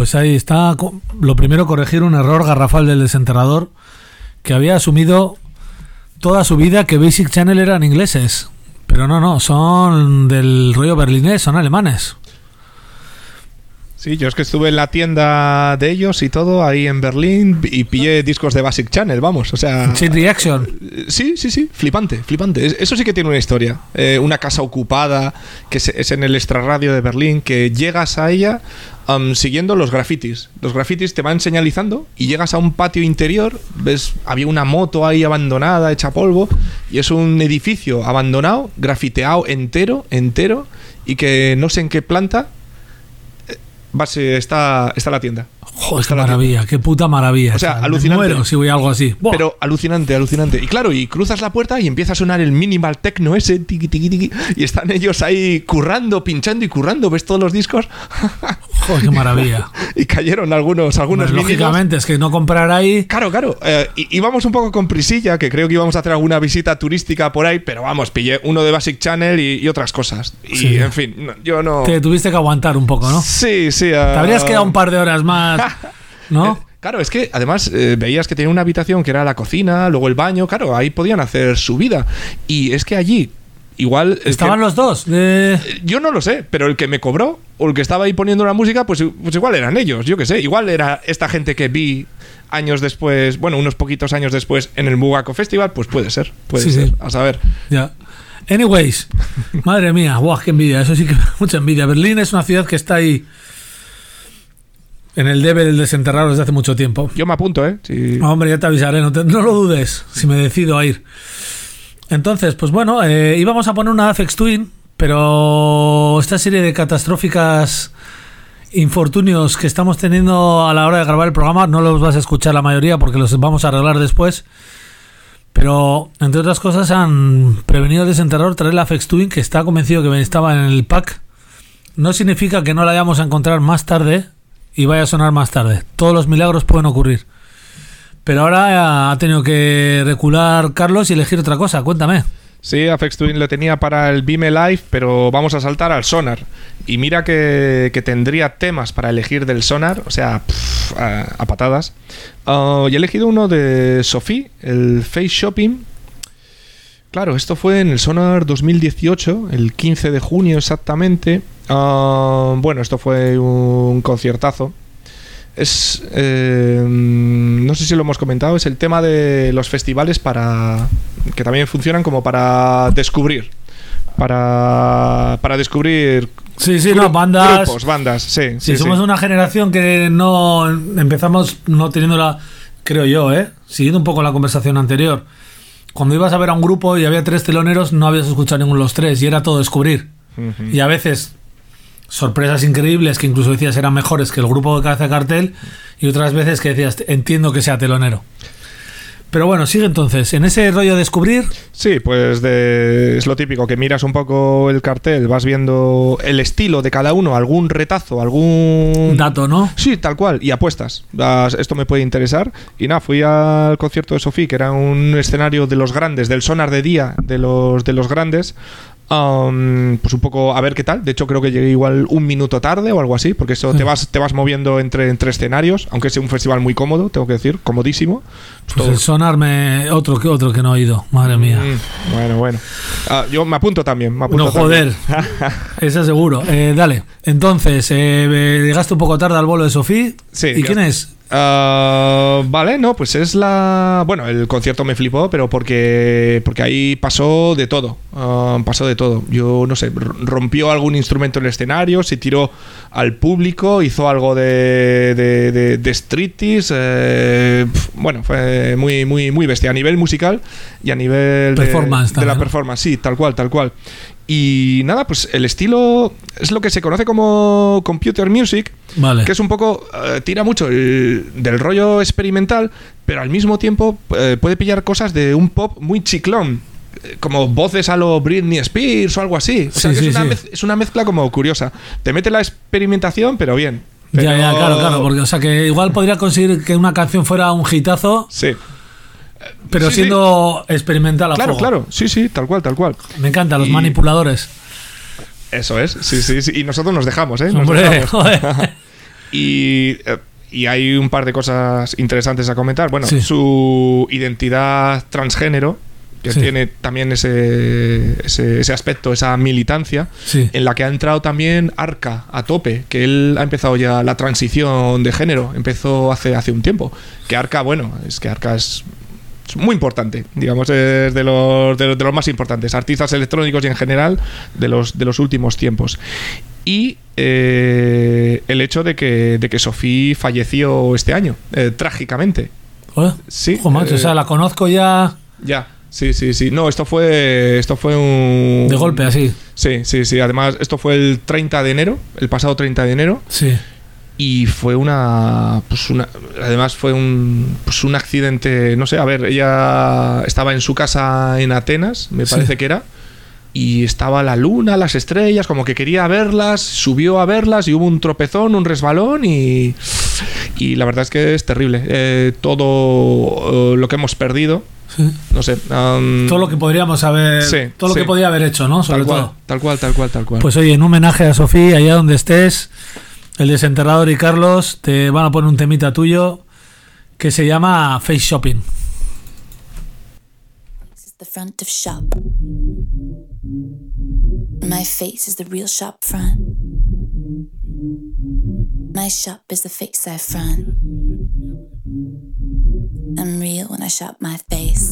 Pues ahí está. Lo primero, corregir un error garrafal del desenterrador, que había asumido toda su vida que Basic Channel eran ingleses. Pero no, son del rollo berlinés, son alemanes. Sí, yo es que estuve en la tienda de ellos y todo, ahí en Berlín, y pillé discos de Basic Channel, vamos, o sea... Chain Reaction. Sí, flipante. Eso sí que tiene una historia. Una casa ocupada, que es en el extrarradio de Berlín, que llegas a ella siguiendo los grafitis. Los grafitis te van señalizando y llegas a un patio interior, ves, había una moto ahí abandonada, hecha polvo, y es un edificio abandonado, grafiteado entero, y que no sé en qué planta está la tienda. Joder, qué maravilla, qué puta maravilla. O sea, alucinante. Me muero si voy a algo así. ¡Buah! Pero alucinante. Y claro, y cruzas la puerta y empieza a sonar el minimal techno ese, tiqui, tiqui, tiqui, y están ellos ahí currando, pinchando y currando. ¿Ves todos los discos? Joder, qué maravilla. Y cayeron algunos bueno, lógicamente, es que no comprar ahí... Claro. Íbamos un poco con prisilla, que creo que íbamos a hacer alguna visita turística por ahí, pero vamos, pillé uno de Basic Channel y otras cosas. Y, sí. En fin, yo no... Te tuviste que aguantar un poco, ¿no? Sí. Te habrías quedado un par de horas más... ¿No? Claro, es que además veías que tenía una habitación que era la cocina, luego el baño, claro, ahí podían hacer su vida. Y es que allí, igual... ¿Estaban los dos? Yo no lo sé, pero el que me cobró, o el que estaba ahí poniendo la música, pues igual eran ellos, yo qué sé. Igual era esta gente que vi años después, bueno, unos poquitos años después en el Bugaco Festival, pues puede ser, sí. A saber. Ya. Anyways, madre mía, guau, qué envidia, eso sí que mucha envidia. Berlín es una ciudad que está ahí en el debe del desenterrado desde hace mucho tiempo. Yo me apunto, ¿eh? Sí. Hombre, ya te avisaré, no lo dudes si me decido a ir. Entonces, pues bueno, íbamos a poner una Aphex Twin, pero esta serie de catastróficas infortunios que estamos teniendo a la hora de grabar el programa no los vas a escuchar la mayoría porque los vamos a arreglar después. Pero, entre otras cosas, han prevenido el desenterrador traer la Aphex Twin, que está convencido que estaba en el pack. No significa que no la vayamos a encontrar más tarde y vaya a sonar más tarde. Todos los milagros pueden ocurrir. Pero ahora ha tenido que recular Carlos y elegir otra cosa. Cuéntame. Sí, Aphex Twin lo tenía para el Vime Live, pero vamos a saltar al Sonar. Y mira que tendría temas para elegir del Sonar, o sea, a patadas. Y he elegido uno de Sophie, el Face Shopping. Claro, esto fue en el Sonar 2018, el 15 de junio exactamente. Bueno, esto fue un conciertazo. Es no sé si lo hemos comentado, es el tema de los festivales que también funcionan como para descubrir. Para descubrir bandas, sí. Somos una generación que no empezamos no teniéndola, creo yo, siguiendo un poco la conversación anterior. Cuando ibas a ver a un grupo y había 3 teloneros, no habías escuchado ninguno de los 3 y era todo descubrir. Uh-huh. Y a veces sorpresas increíbles que incluso decías eran mejores que el grupo de cabeza de cartel, y otras veces que decías entiendo que sea telonero. Pero bueno, sigue entonces. ¿En ese rollo de descubrir? Sí, pues es lo típico, que miras un poco el cartel, vas viendo el estilo de cada uno, algún retazo, algún... dato, ¿no? Sí, tal cual, y apuestas. Esto me puede interesar. Y nada, fui al concierto de Sophie, que era un escenario de los grandes, del Sonar de día, de los grandes. Pues un poco a ver qué tal. De hecho creo que llegué igual un minuto tarde o algo así, porque eso te vas moviendo entre escenarios, aunque sea un festival muy cómodo, tengo que decir, comodísimo. Pues el Sonar otro que no he ido, madre mía. Bueno. Yo me apunto también. Joder, eso seguro. Dale. Entonces, llegaste un poco tarde al bolo de Sophie. Sí. ¿Y quién es? Vale, no, pues es la... Bueno, el concierto me flipó, pero porque ahí pasó de todo. Yo no sé, rompió algún instrumento en el escenario, se tiró al público, hizo algo de striptease. Bueno, fue muy, muy, muy bestia a nivel musical y a nivel performance de la performance, sí, tal cual. Y nada, pues el estilo es lo que se conoce como computer music, vale, que es un poco, tira mucho del rollo experimental, pero al mismo tiempo puede pillar cosas de un pop muy chiclón, como voces a lo Britney Spears o algo así. O sea, que es una mezcla como curiosa. Te mete la experimentación, pero bien. Ya, claro, porque o sea que igual podría conseguir que una canción fuera un hitazo. Sí. Pero siendo experimental a fuego. Claro, sí, tal cual. Me encantan los manipuladores. Eso es, sí, y nosotros nos dejamos, Hombre, joder. Y hay un par de cosas interesantes a comentar. Bueno, Sí. su identidad transgénero, que Sí. tiene también ese aspecto, esa militancia, Sí. en la que ha entrado también Arca a tope, que él ha empezado ya la transición de género, empezó hace un tiempo. Que Arca, bueno, es que Arca es muy importante, digamos, es de los más importantes artistas electrónicos y en general de los últimos tiempos. Y el hecho de que Sophie falleció este año, trágicamente. Joder. Sí. Ojo, macho, o sea, la conozco ya Ya, sí. No, esto fue un... de golpe, así. Sí. Además, esto fue el 30 de enero, el pasado 30 de enero. Sí. Y fue además fue un accidente, no sé, a ver, ella estaba en su casa en Atenas, me parece que era, y estaba la luna, las estrellas, como que quería verlas, subió a verlas y hubo un tropezón, un resbalón y la verdad es que es terrible. Todo lo que hemos perdido, Sí. no sé. Todo lo que podríamos haber. Sí, todo lo sí. que podía haber hecho, ¿no? Sobre todo. Tal cual. Pues oye, en homenaje a Sofía, allá donde estés, el desenterrador y Carlos te van a poner un temita tuyo que se llama Face Shopping. This is the front of shop. My face is the real shop front. My shop is the face I front. I'm real when I shop my face.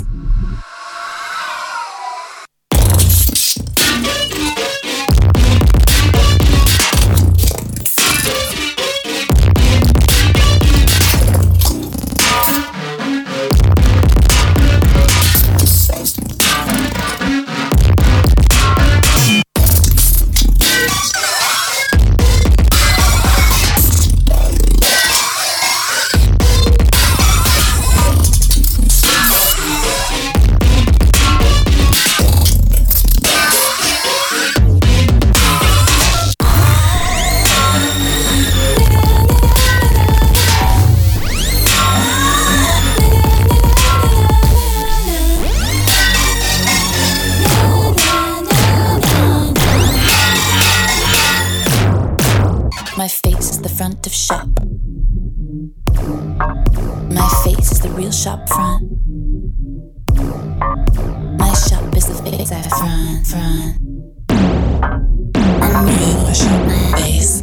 My face is the front of shop. My face is the real shop front. My shop is the face I front. I'm real when I shop my face.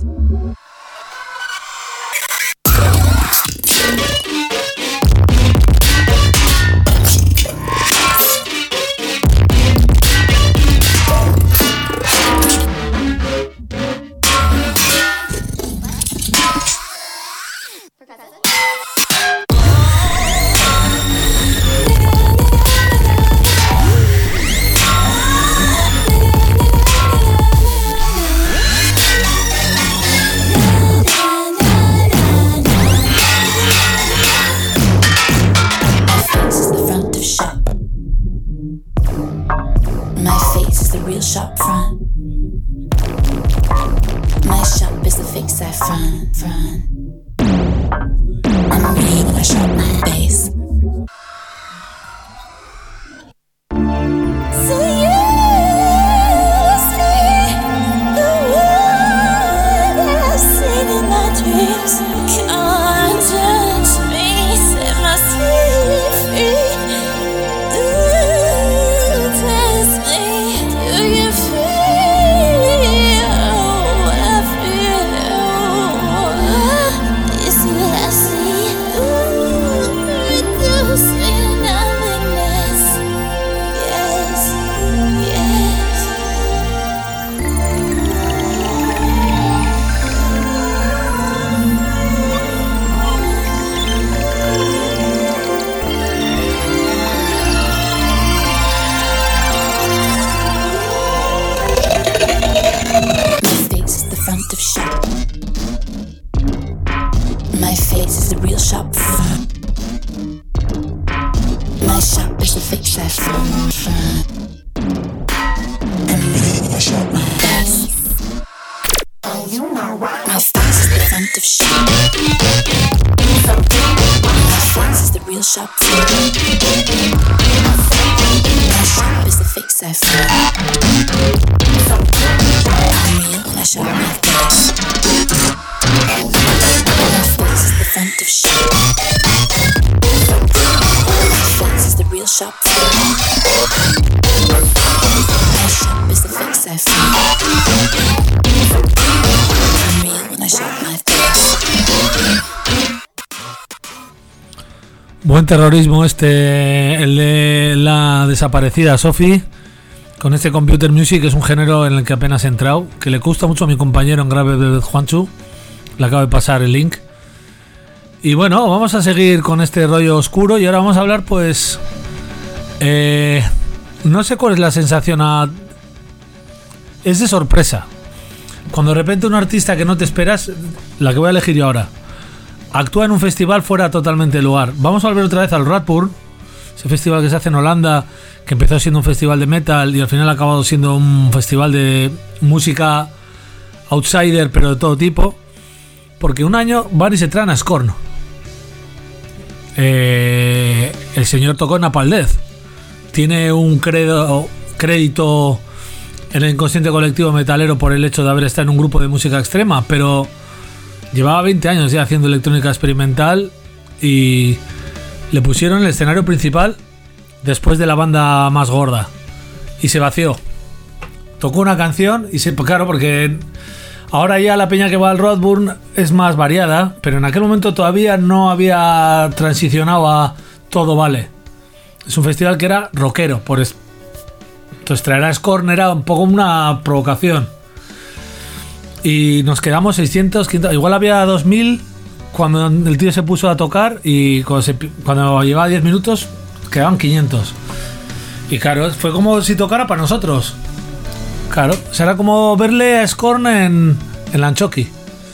My face is the real shop front. My shop is the face I front. I'm real when I shop my face. So you see the one that's singing my dreams. Can't touch me, set my spirit free. Test me, do you feel what I feel? You see what I see? shop free. My shop is the fix I feel. I'm real when I shop my face. Buen terrorismo el de la desaparecida Sophie, con este computer music. Es un género en el que apenas he entrado, que le gusta mucho a mi compañero en Grave de Juanchu. Le acabo de pasar el link. Y bueno, vamos a seguir con este rollo oscuro y ahora vamos a hablar pues... no sé cuál es la sensación es de sorpresa. Cuando de repente un artista que no te esperas, la que voy a elegir yo ahora, actúa en un festival fuera totalmente de lugar. Vamos a volver otra vez al Radbourne, ese festival que se hace en Holanda, que empezó siendo un festival de metal y al final ha acabado siendo un festival de música outsider, pero de todo tipo. Porque un año van y se traen a Scorn. El señor tocó en Napalm Death. Tiene un crédito en el inconsciente colectivo metalero por el hecho de haber estado en un grupo de música extrema, pero llevaba 20 años ya haciendo electrónica experimental y le pusieron el escenario principal después de la banda más gorda y se vació. Tocó una canción y claro, porque ahora ya la peña que va al Radbourne es más variada, pero en aquel momento todavía no había transicionado a todo vale. Es un festival que era rockero, entonces traer a Scorn era un poco una provocación. Y nos quedamos 600, 500, igual había 2000 cuando el tío se puso a tocar y cuando llevaba 10 minutos quedaban 500. Y claro, fue como si tocara para nosotros. Claro, será como verle a Scorn en Lanchoki.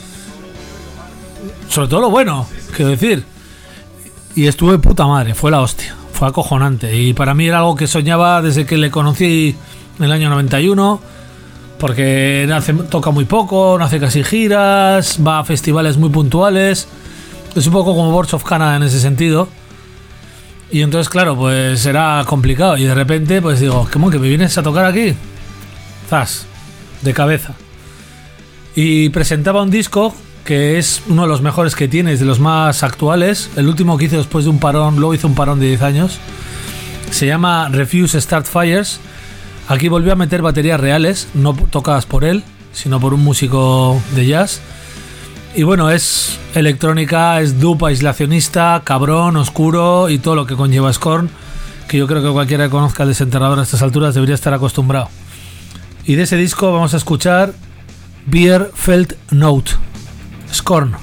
Sobre todo lo bueno, quiero decir. Y estuve puta madre, fue la hostia. Fue acojonante. Y para mí era algo que soñaba desde que le conocí en el año 91. Porque toca muy poco, no hace casi giras, va a festivales muy puntuales. Es un poco como Boards of Canada en ese sentido. Y entonces, claro, pues era complicado. Y de repente, pues digo, ¿cómo que me vienes a tocar aquí? Zas, de cabeza. Y presentaba un disco que es uno de los mejores que tiene, de los más actuales. El último que hizo después de un parón, luego hizo un parón de 10 años. Se llama Refuse Start Fires. Aquí volvió a meter baterías reales, no tocadas por él, sino por un músico de jazz. Y bueno, es electrónica, es dub aislacionista, cabrón, oscuro y todo lo que conlleva Scorn, que yo creo que cualquiera que conozca el Desenterrador a estas alturas debería estar acostumbrado. Y de ese disco vamos a escuchar Beer Felt Note, Scorn.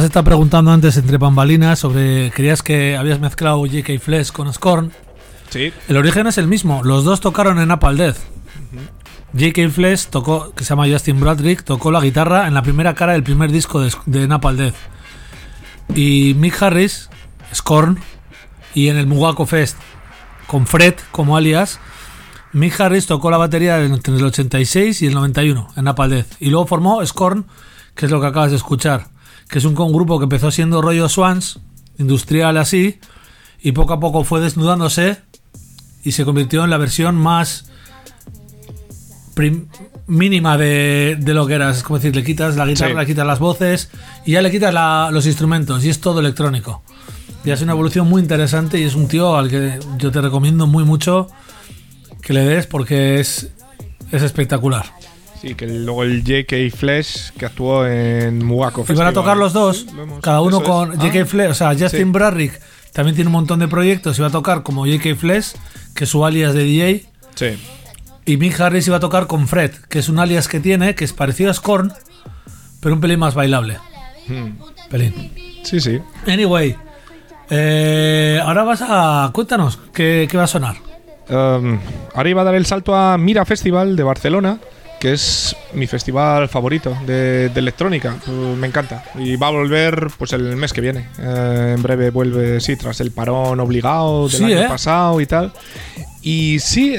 estado preguntando antes entre bambalinas sobre... Creías que habías mezclado J.K. Flesh con Scorn. Sí. El origen es el mismo. Los dos tocaron en Napalm Death. J.K. Flesh tocó, que se llama Justin Bradrick, tocó la guitarra en la primera cara del primer disco de Napalm Death. Y Mick Harris, Scorn, y en el Mugaco Fest, con Fred como alias, Mick Harris tocó la batería entre el 86 y el 91 en Napalm Death. Y luego formó Scorn, que es lo que acabas de escuchar, que es un grupo que empezó siendo rollo Swans, industrial así, y poco a poco fue desnudándose y se convirtió en la versión más mínima de lo que era. Es como decir, le quitas la guitarra, le quitas las voces y ya le quitas los instrumentos y es todo electrónico. Y es una evolución muy interesante y es un tío al que yo te recomiendo muy mucho que le des porque es espectacular. Sí, que luego el J.K. Flesh que actuó en Mugaco Festival. Y van a tocar los dos, cada uno con J.K. Flesh, o sea, Justin Bradrick también tiene un montón de proyectos y va a tocar como J.K. Flesh, que es su alias de DJ. Sí. Y Mick Harris iba a tocar con Fred, que es un alias que tiene, que es parecido a Scorn, pero un pelín más bailable. Pelín. Sí, sí. Anyway, ahora cuéntanos, ¿qué va a sonar? Ahora iba a dar el salto a Mira Festival de Barcelona, que es mi festival favorito de electrónica. Me encanta. Y va a volver pues el mes que viene. En breve vuelve, sí, tras el parón obligado del año pasado y tal. Y sí,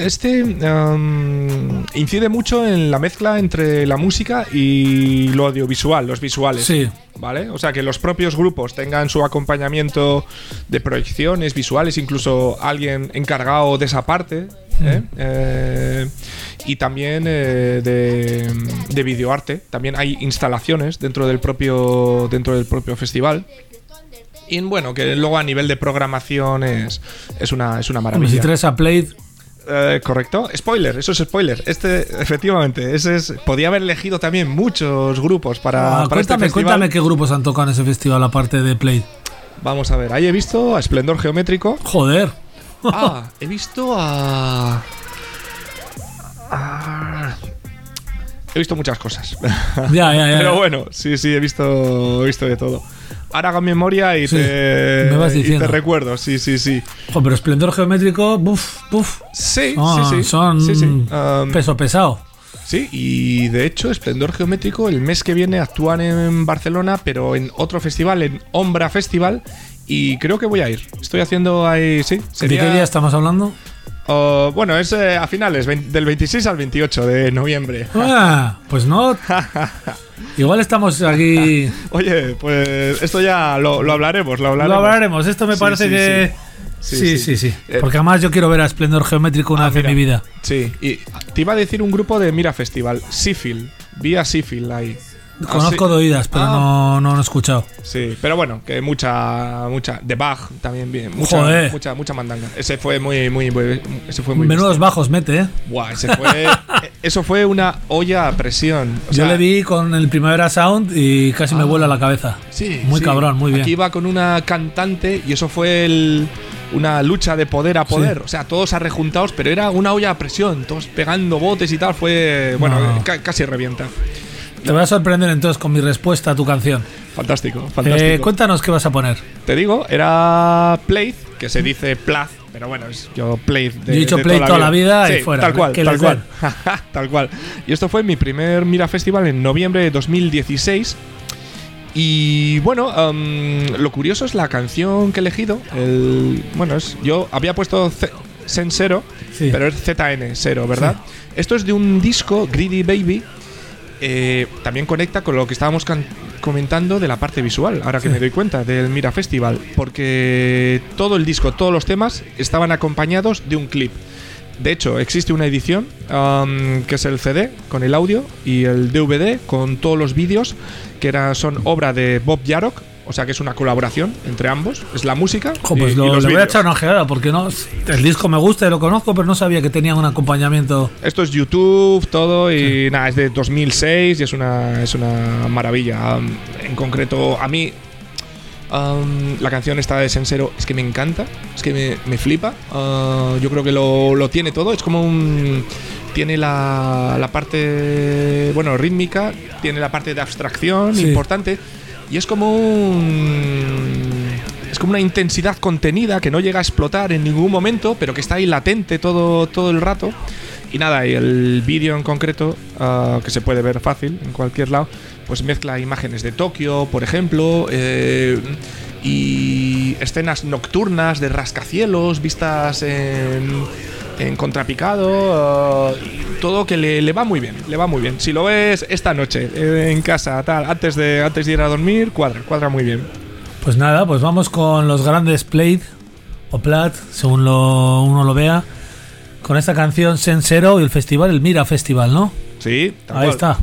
incide mucho en la mezcla entre la música y lo audiovisual, los visuales. Sí. ¿Vale? O sea, que los propios grupos tengan su acompañamiento de proyecciones visuales, incluso alguien encargado de esa parte. Y también de videoarte. También hay instalaciones dentro del propio festival. Y bueno, que luego a nivel de programación es una maravilla. Como si traes a Played. Correcto. Spoiler, eso es spoiler. Efectivamente, podía haber elegido también muchos grupos para este festival. Cuéntame qué grupos han tocado en ese festival aparte de Played. Vamos a ver, ahí he visto a Esplendor Geométrico. Joder. He visto he visto muchas cosas. Ya. Pero bueno, sí, he visto de todo. Ahora hago memoria y te recuerdo, sí. Joder, pero Esplendor Geométrico, Sí. Son peso pesado. Sí, y de hecho Esplendor Geométrico el mes que viene actúan en Barcelona, pero en otro festival, en Ombra Festival, y creo que voy a ir. Estoy haciendo ahí, sí. ¿De qué día estamos hablando? Bueno, es a finales, del 26 al 28 de noviembre. Pues no. Igual estamos aquí. Oye, pues esto ya lo hablaremos. Lo hablaremos. Esto me parece que. Sí. Porque además yo quiero ver a Esplendor Geométrico una vez en mi vida. Sí, y te iba a decir un grupo de Mira Festival, Sifil. Vi a Sifil ahí. Conozco de oídas, pero no he escuchado. Sí, pero bueno, que mucha de Bach también bien. Mucha mandanga. Ese fue muy menudos bajos mete, Buah, eso fue una olla a presión. Yo le vi con el Primavera Sound y casi me vuela la cabeza. Sí, muy cabrón, muy bien. Aquí iba con una cantante y eso fue una lucha de poder a poder. Sí. O sea, todos arrejuntados, pero era una olla a presión, todos pegando botes y tal. Fue, casi revienta. Te voy a sorprender entonces con mi respuesta a tu canción. Fantástico. Cuéntanos qué vas a poner. Te digo, era Played, que se dice Plaz, pero bueno, yo Played. Yo he dicho Played toda la vida y fuera. Tal cual. Y esto fue mi primer Mira Festival en noviembre de 2016. Y bueno, lo curioso es la canción que he elegido. Yo había puesto Sen0, pero es ZN0, ¿verdad? Sí. Esto es de un disco, Greedy Baby. También conecta con lo que estábamos comentando de la parte visual, ahora que me doy cuenta, del Mira Festival, porque todo el disco, todos los temas estaban acompañados de un clip. De hecho, existe una edición que es el CD con el audio y el DVD con todos los vídeos que son obra de Bob Yarok. O sea que es una colaboración entre ambos. Es la música. Pues le voy a echar una ojeada porque el disco me gusta y lo conozco, pero no sabía que tenían un acompañamiento. Esto es YouTube, todo, y nada, es de 2006 y es una maravilla. En concreto, a mí la canción esta de Sen0 es que me encanta, es que me flipa. Yo creo que lo tiene todo. Es como tiene la parte rítmica, tiene la parte de abstracción importante. y es como una intensidad contenida que no llega a explotar en ningún momento, pero que está ahí latente todo el rato. Y nada, y el vídeo en concreto, que se puede ver fácil en cualquier lado, pues mezcla imágenes de Tokio, por ejemplo, y escenas nocturnas de rascacielos vistas en contrapicado, y todo que le va muy bien, le va muy bien. Si lo ves esta noche en casa, tal, antes de ir a dormir, cuadra muy bien. Pues nada, pues vamos con los grandes Played o Plat, según uno lo vea, con esta canción Sensero y el festival, el Mira Festival, ¿no? Sí, ahí cual. Está.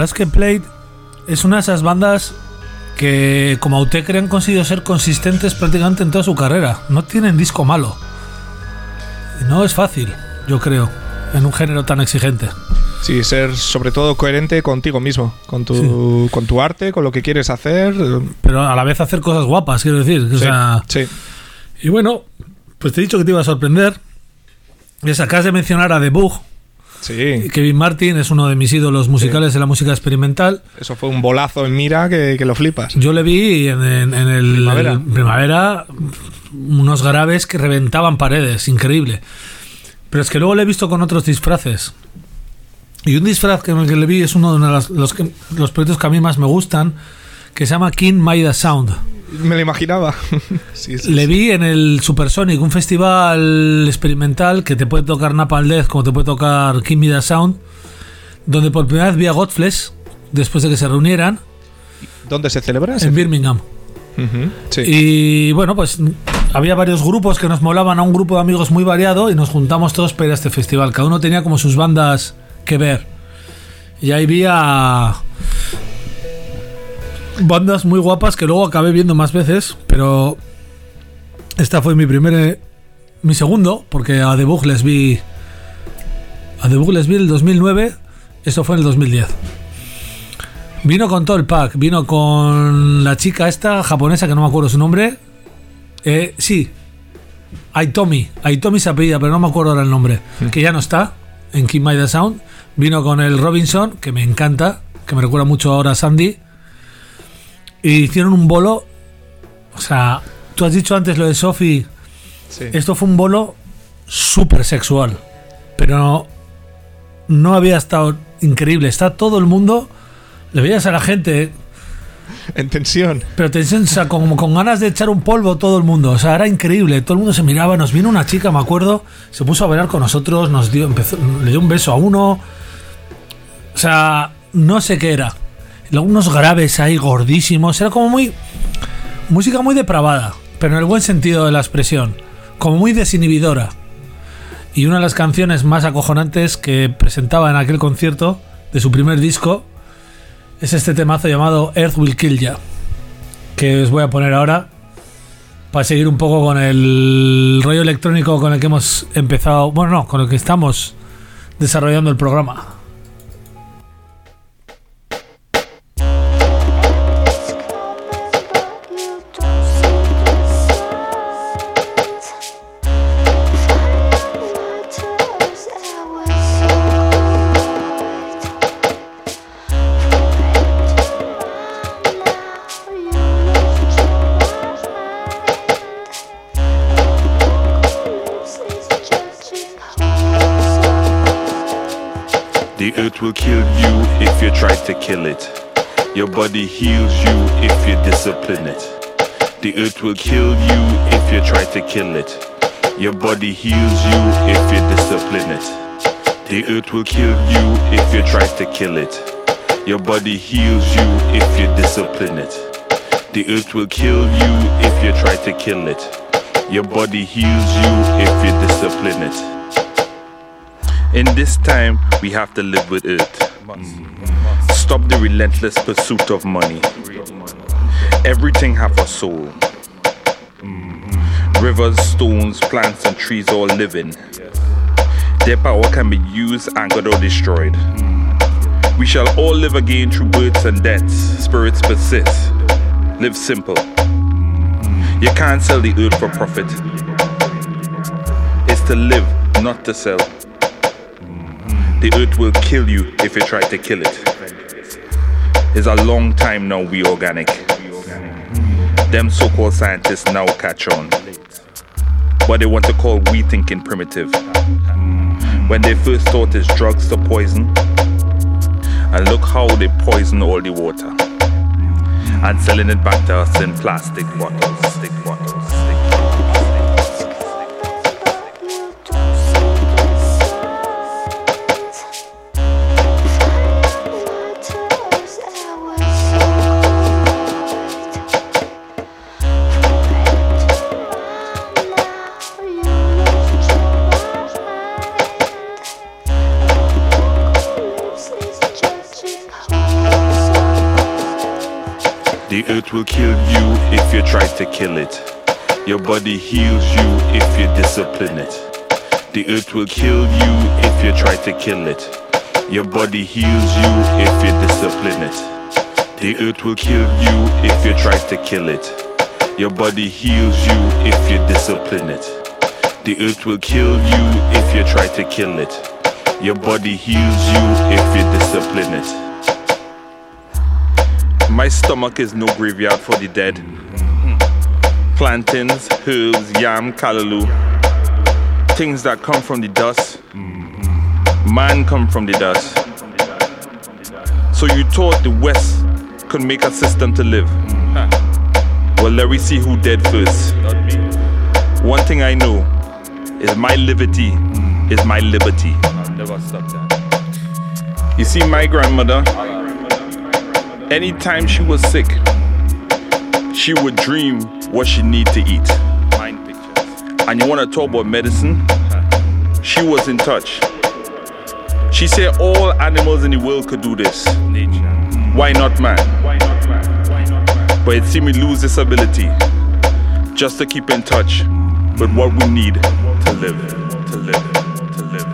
verdad es que Plate es una de esas bandas que como Autechre han conseguido ser consistentes prácticamente en toda su carrera. No tienen disco malo. No es fácil, yo creo, en un género tan exigente. Sí, ser sobre todo coherente contigo mismo, con tu arte, con lo que quieres hacer. Pero a la vez hacer cosas guapas, quiero decir. O sea, sí. Y bueno, pues te he dicho que te iba a sorprender. Les acabas de mencionar a The Bug. Sí. Kevin Martin es uno de mis ídolos musicales de la música experimental. Eso fue un bolazo en mira que lo flipas. Yo le vi en el Primavera unos graves que reventaban paredes, increíble. Pero es que luego le he visto con otros disfraces. Y un disfraz que le vi es uno de los proyectos que a mí más me gustan, que se llama King Maida Sound. Me lo imaginaba. Le vi en el Supersonic, un festival experimental que te puede tocar Napalm Death como te puede tocar King Maida Sound, donde por primera vez vi a Godflesh después de que se reunieran. ¿Dónde se celebra? En Birmingham. Sí. Y bueno, pues había varios grupos que nos molaban, a un grupo de amigos muy variado, y nos juntamos todos para ir a este festival. Cada uno tenía como sus bandas que ver. Y ahí vi a bandas muy guapas que luego acabé viendo más veces, pero esta fue mi segundo, porque a The Bug les vi en el 2009, esto fue en el 2010. Vino con todo el pack, vino con la chica esta japonesa que no me acuerdo su nombre. Sí, Aitomi se apellida, pero no me acuerdo ahora el nombre, que ya no está en King Maida Sound. Vino con el Robinson, que me encanta, que me recuerda mucho ahora a Sandy. Y hicieron un bolo. O sea, tú has dicho antes lo de Sophie. Sí. Esto fue un bolo súper sexual. Pero no había estado increíble. Está todo el mundo. Le veías a la gente en tensión. Pero tensión, o sea, con ganas de echar un polvo todo el mundo. O sea, era increíble. Todo el mundo se miraba. Nos vino una chica, me acuerdo. Se puso a bailar con nosotros. Le dio un beso a uno. O sea, no sé qué era. Unos graves ahí gordísimos. Era como música muy depravada, pero en el buen sentido de la expresión. Como muy desinhibidora. Y una de las canciones más acojonantes que presentaba en aquel concierto de su primer disco es este temazo llamado Earth Will Kill Ya, que os voy a poner ahora para seguir un poco con el rollo electrónico con el que hemos empezado. Bueno, no, con el que estamos desarrollando el programa. Will kill you if you try to kill it. Your body heals you if you discipline it. The earth will kill you if you try to kill it. Your body heals you if you discipline it. The earth will kill you if you try to kill it. Your body heals you if you discipline it. The earth will kill you if you try to kill it. Your body heals you if you discipline it. In this time, we have to live with Earth. Stop the relentless pursuit of money. Everything have a soul. Rivers, stones, plants, and trees all living. Their power can be used, anchored, or destroyed. We shall all live again through births and deaths. Spirits persist. Live simple. You can't sell the earth for profit. It's to live, not to sell. The earth will kill you if you try to kill it. It's a long time now we organic. Them so-called scientists now catch on. But they want to call we thinking primitive. When they first thought it's drugs to poison. And look how they poison all the water. And selling it back to us in plastic bottles. Judging. The earth will kill you if you try to kill it. Your body heals you if you discipline it. The earth will kill you if you try to kill it. Your body heals you if you discipline it. The earth will kill you if you try to kill it. Your body heals you if you discipline it. The earth will kill you if you try to kill it. Your body heals you if you discipline it. My stomach is no graveyard for the dead. Plantains, herbs, yam, callaloo. Things that come from the dust. Man come from the dust. So you thought the West could make a system to live? Well, let me see who dead first. One thing I know is my liberty is my liberty. I'll never stop that. You see, my grandmother, anytime she was sick, she would dream what she need to eat. Mind pictures. And you want to talk about medicine? She was in touch. She said all animals in the world could do this. Nature. Why not man? Why not man? Why not man? But it seemed we lose this ability just to keep in touch with what we need to live, to live, to live.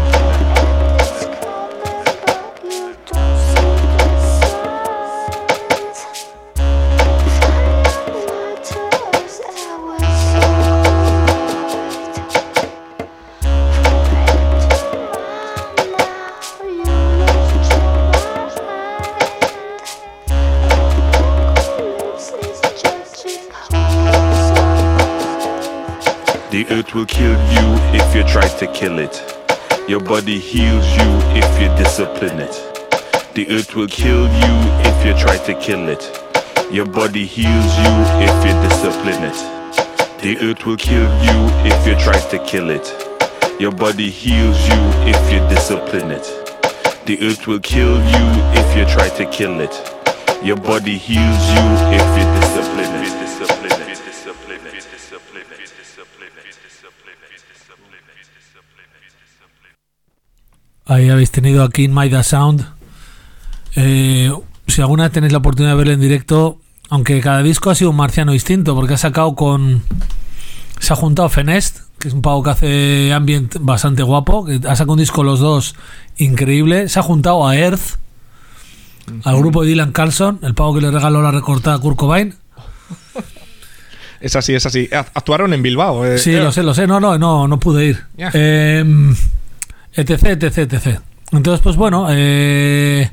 The earth will kill you if you try to kill it. Your body heals you if you discipline it. The earth will kill you if you try to kill it. Your body heals you if you discipline it. The earth will kill you if you try to kill it. Your body heals you if you discipline it. The earth will kill you if you try to kill it. Your body heals you if you discipline it. Ahí habéis tenido a King Maida Sound. Si alguna vez tenéis la oportunidad de verlo en directo, aunque cada disco ha sido un marciano distinto, porque ha sacado se ha juntado Fenest, que es un pavo que hace ambient bastante guapo, que ha sacado un disco los dos increíble. Se ha juntado a Earth, al grupo de Dylan Carlson, el pavo que le regaló la recortada a Kurt Cobain. Es así, es así. Actuaron en Bilbao. Sí, lo sé. No pude ir. Yeah. Etc. Entonces, pues bueno, ¿qué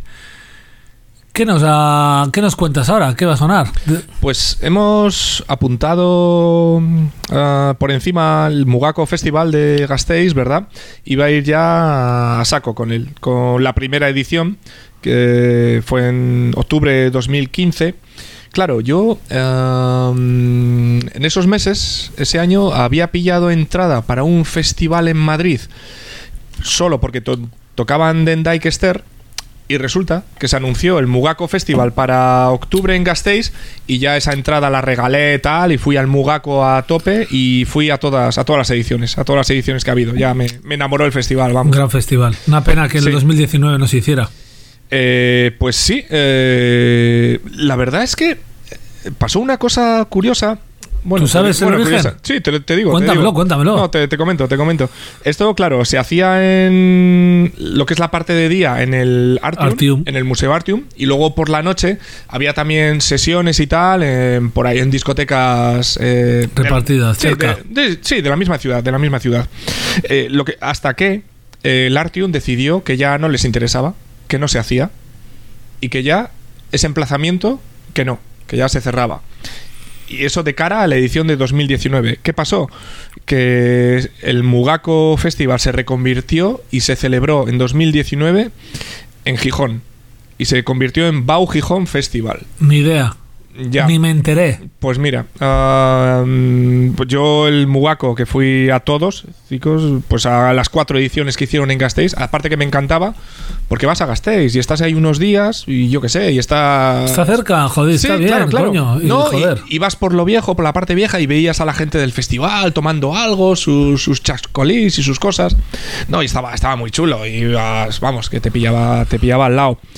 nos cuentas ahora? ¿Qué va a sonar? Pues hemos apuntado por encima el Mugako Festival de Gasteiz, ¿verdad? Iba a ir ya a saco con la primera edición, que fue en octubre de 2015. Claro, yo en esos meses, ese año, había pillado entrada para un festival en Madrid solo porque tocaban Den Dijkster, y resulta que se anunció el Mugako Festival para octubre en Gasteiz, y ya esa entrada la regalé tal, y fui al Mugako a tope, y fui a todas las ediciones que ha habido. Ya me enamoró el festival, vamos. Un gran festival. Una pena que en el 2019 no se hiciera. Pues sí, la verdad es que pasó una cosa curiosa. Bueno, ¿tú sabes el origen? Sí, te digo. Cuéntamelo. No, te comento. Esto, claro, se hacía en lo que es la parte de día en el Artium, en el Museo Artium, y luego por la noche había también sesiones y tal, por ahí en discotecas repartidas, cerca. De la misma ciudad. Hasta que el Artium decidió que ya no les interesaba, que no se hacía, y que ya ese emplazamiento, que ya se cerraba. Y eso de cara a la edición de 2019. ¿Qué pasó? Que el Mugako Festival se reconvirtió y se celebró en 2019 en Gijón. Y se convirtió en Bau Gijón Festival. Ni idea. Ya. Ni me enteré. Pues mira, pues yo el Mugako, que fui a todos, chicos, pues a las 4 ediciones que hicieron en Gasteiz, aparte que me encantaba, porque vas a Gasteiz y estás ahí unos días y yo qué sé, y está cerca, joder, sí, está bien, claro. Coño. Y vas por lo viejo, por la parte vieja, y veías a la gente del festival tomando algo, sus chascolís y sus cosas. No, y estaba muy chulo, y vamos, que te pillaba al lado.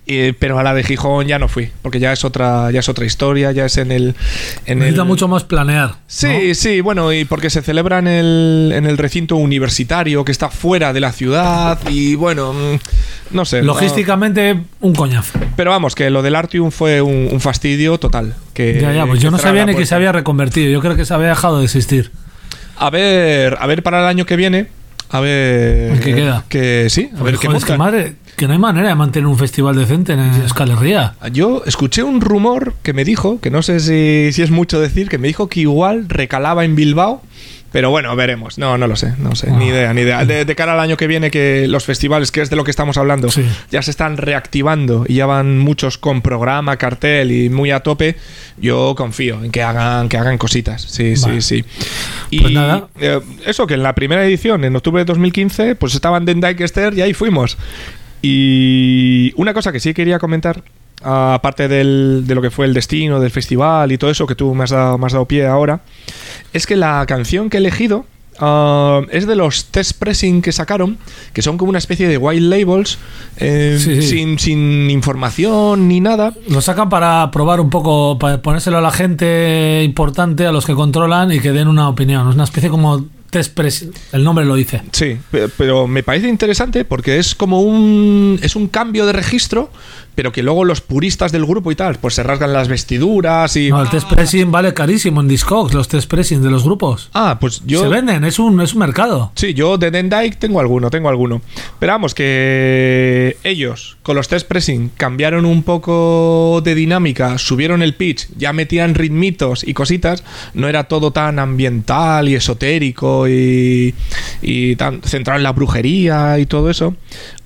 Pero a la de Gijón ya no fui, porque ya es otra historia, ya es en el... Necesita mucho más planear. Sí, ¿no? sí, bueno, y porque se celebra en el recinto universitario que está fuera de la ciudad y bueno, no sé. Logísticamente, un coñazo. Pero vamos, que lo del Artium fue un fastidio total. Ya, pues yo no sabía ni que se había reconvertido. Yo creo que se había dejado de existir. A ver para el año que viene. A ver... ¿Qué queda? Que sí, a ver qué joder, es que montan. madre, que no hay manera de mantener un festival decente en Euskal Herria. Yo escuché un rumor que me dijo, que no sé si es mucho decir, que me dijo que igual recalaba en Bilbao. Pero bueno, veremos. No lo sé, ni idea. De cara al año que viene, que los festivales, que es de lo que estamos hablando, sí, ya se están reactivando y ya van muchos con programa, cartel y muy a tope, yo confío en que hagan cositas. Sí, vale. sí. Y pues nada. Eso, que en la primera edición, en octubre de 2015, pues estaban Den Dijkster y ahí fuimos. Y una cosa que sí quería comentar, aparte de lo que fue el destino del festival y todo eso que tú me has dado pie ahora, es que la canción que he elegido es de los test pressing que sacaron, que son como una especie de white labels, sí. sin información ni nada. Lo sacan para probar un poco, para ponérselo a la gente importante, a los que controlan y que den una opinión. Es una especie como test pressing, el nombre lo dice. Sí, pero me parece interesante porque es como es un cambio de registro, pero que luego los puristas del grupo y tal, pues se rasgan las vestiduras y... No, el test pressing vale carísimo en Discogs, los test pressing de los grupos. Pues yo... Se venden, es un mercado. Sí, yo de Den Dijk tengo alguno. Pero vamos, que ellos con los test pressing cambiaron un poco de dinámica, subieron el pitch, ya metían ritmitos y cositas, no era todo tan ambiental y esotérico y tan centrado en la brujería y todo eso.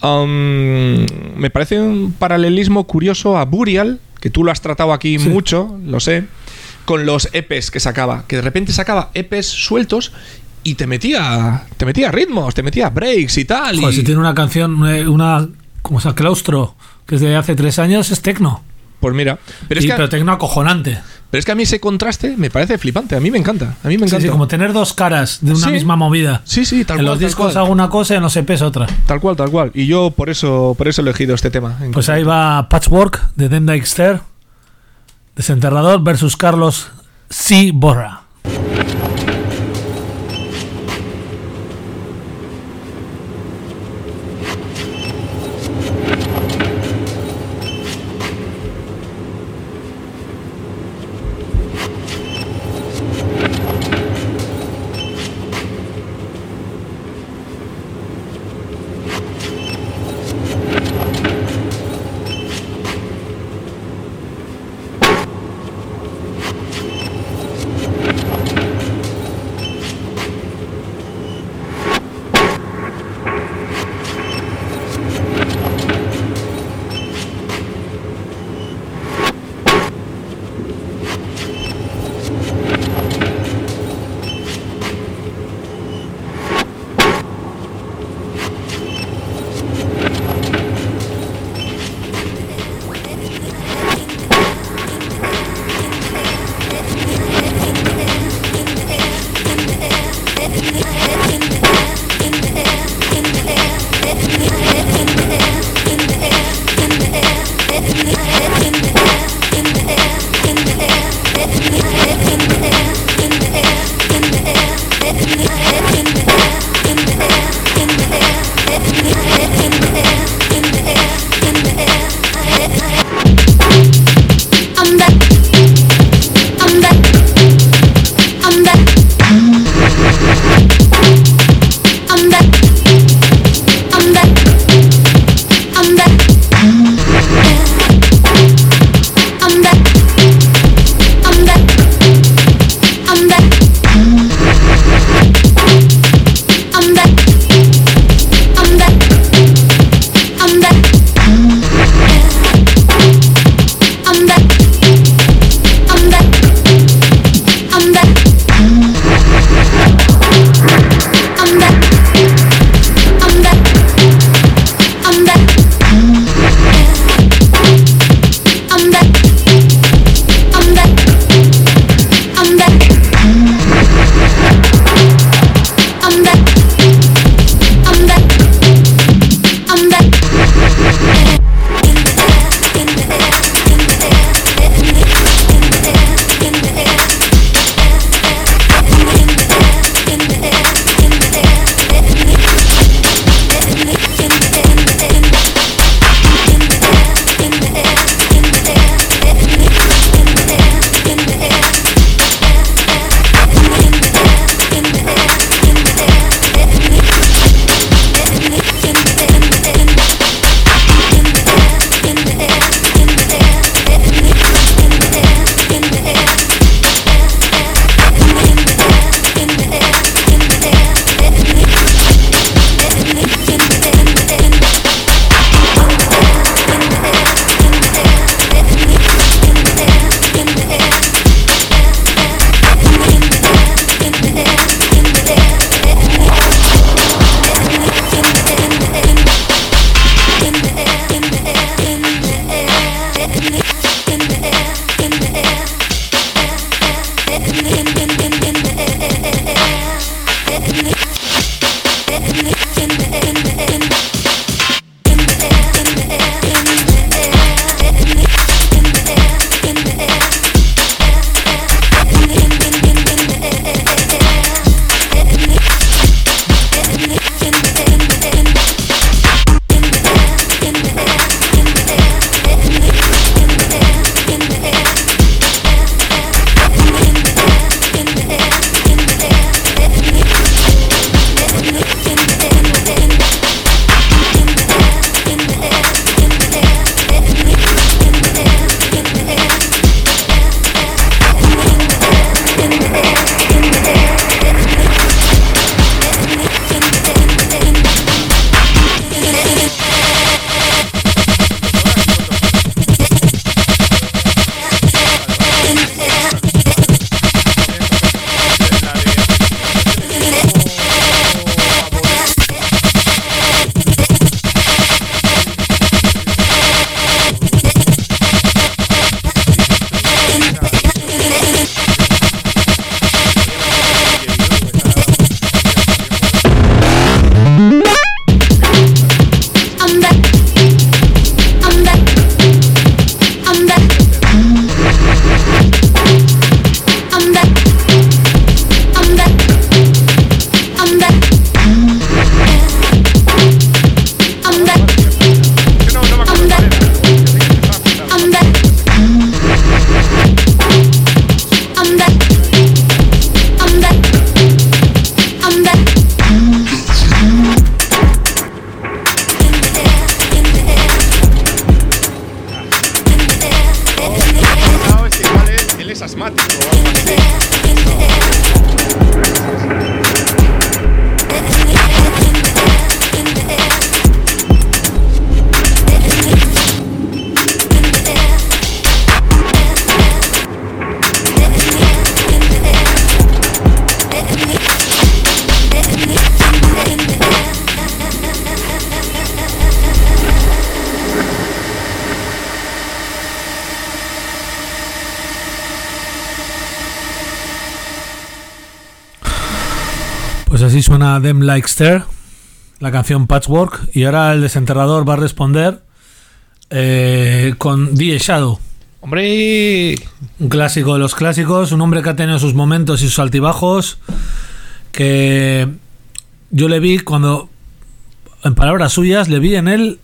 Me parece un paralelismo curioso a Burial, que tú lo has tratado aquí mucho, lo sé, con los EPs que sacaba, que de repente sacaba EPs sueltos y te metía ritmos, te metía breaks y tal. Joder, si tiene una canción, como sea, Claustro, que es de hace 3 años, es tecno. Pues mira, pero tecno acojonante. Pero es que a mí ese contraste me parece flipante, a mí me encanta. Sí, como tener dos caras de una misma movida. Sí, tal cual. En los discos hago una cosa y en los EPs otra. Tal cual. Y yo por eso he elegido este tema. Pues ahí va Patchwork de Den Dijkster, Desenterrador versus Carlos C. Borra. es asmático o algo así. Pues así suena Them Like Stare, la canción Patchwork, y ahora el desenterrador va a responder con The Shadow. ¡Hombre! Un clásico de los clásicos, un hombre que ha tenido sus momentos y sus altibajos, que yo le vi cuando, en palabras suyas, le vi en él,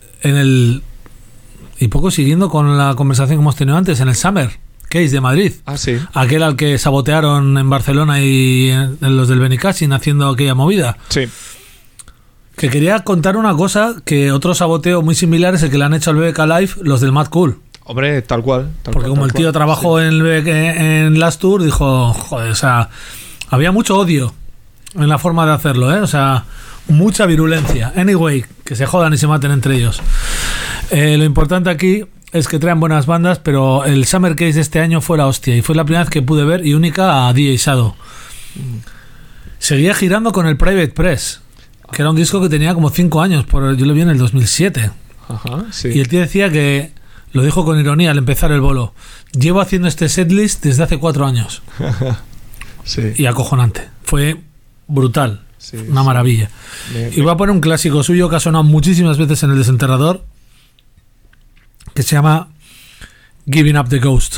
y poco siguiendo con la conversación que hemos tenido antes, en el Summer Case de Madrid. Ah, sí. Aquel al que sabotearon en Barcelona y en los del Benicassin haciendo aquella movida. Sí. Que quería contar una cosa, que otro saboteo muy similar es el que le han hecho al BBK Live los del Mad Cool. Hombre, tal cual. Porque como el tío trabajó en Last Tour, dijo, joder, o sea, había mucho odio en la forma de hacerlo, ¿eh? O sea, mucha virulencia. Anyway, que se jodan y se maten entre ellos. Lo importante aquí es que traen buenas bandas, pero el Summer Case de este año fue la hostia y fue la primera vez que pude ver y única a DJ Shadow. Seguía girando con el Private Press, que era un disco que tenía como 5 años, yo lo vi en el 2007. Ajá, sí. Y el tío decía que, lo dijo con ironía al empezar el bolo, llevo haciendo este setlist desde hace 4 años. Sí. Y acojonante. Fue brutal. Sí, una maravilla. Y voy a poner un clásico suyo que ha sonado muchísimas veces en el desenterrador, que se llama Giving Up the Ghost.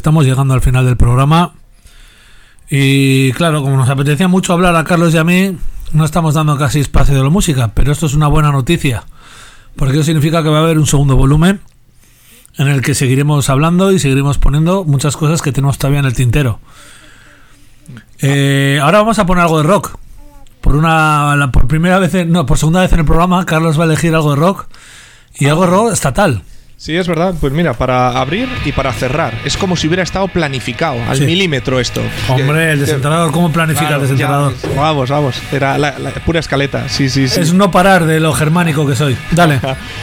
estamos llegando al final del programa. Y claro, como nos apetecía mucho hablar a Carlos y a mí, no estamos dando casi espacio de la música, pero esto es una buena noticia, porque eso significa que va a haber un segundo volumen en el que seguiremos hablando y seguiremos poniendo muchas cosas que tenemos todavía en el tintero. Ahora vamos a poner algo de rock. Por primera vez, por segunda vez en el programa, Carlos va a elegir algo de rock, y algo de rock estatal. Sí, es verdad. Pues mira, para abrir y para cerrar. Es como si hubiera estado planificado al milímetro esto. Hombre, el desentrenador, ¿cómo planifica el desentrenador? Vamos. Era la pura escaleta. Sí. Es no parar de lo germánico que soy. Dale.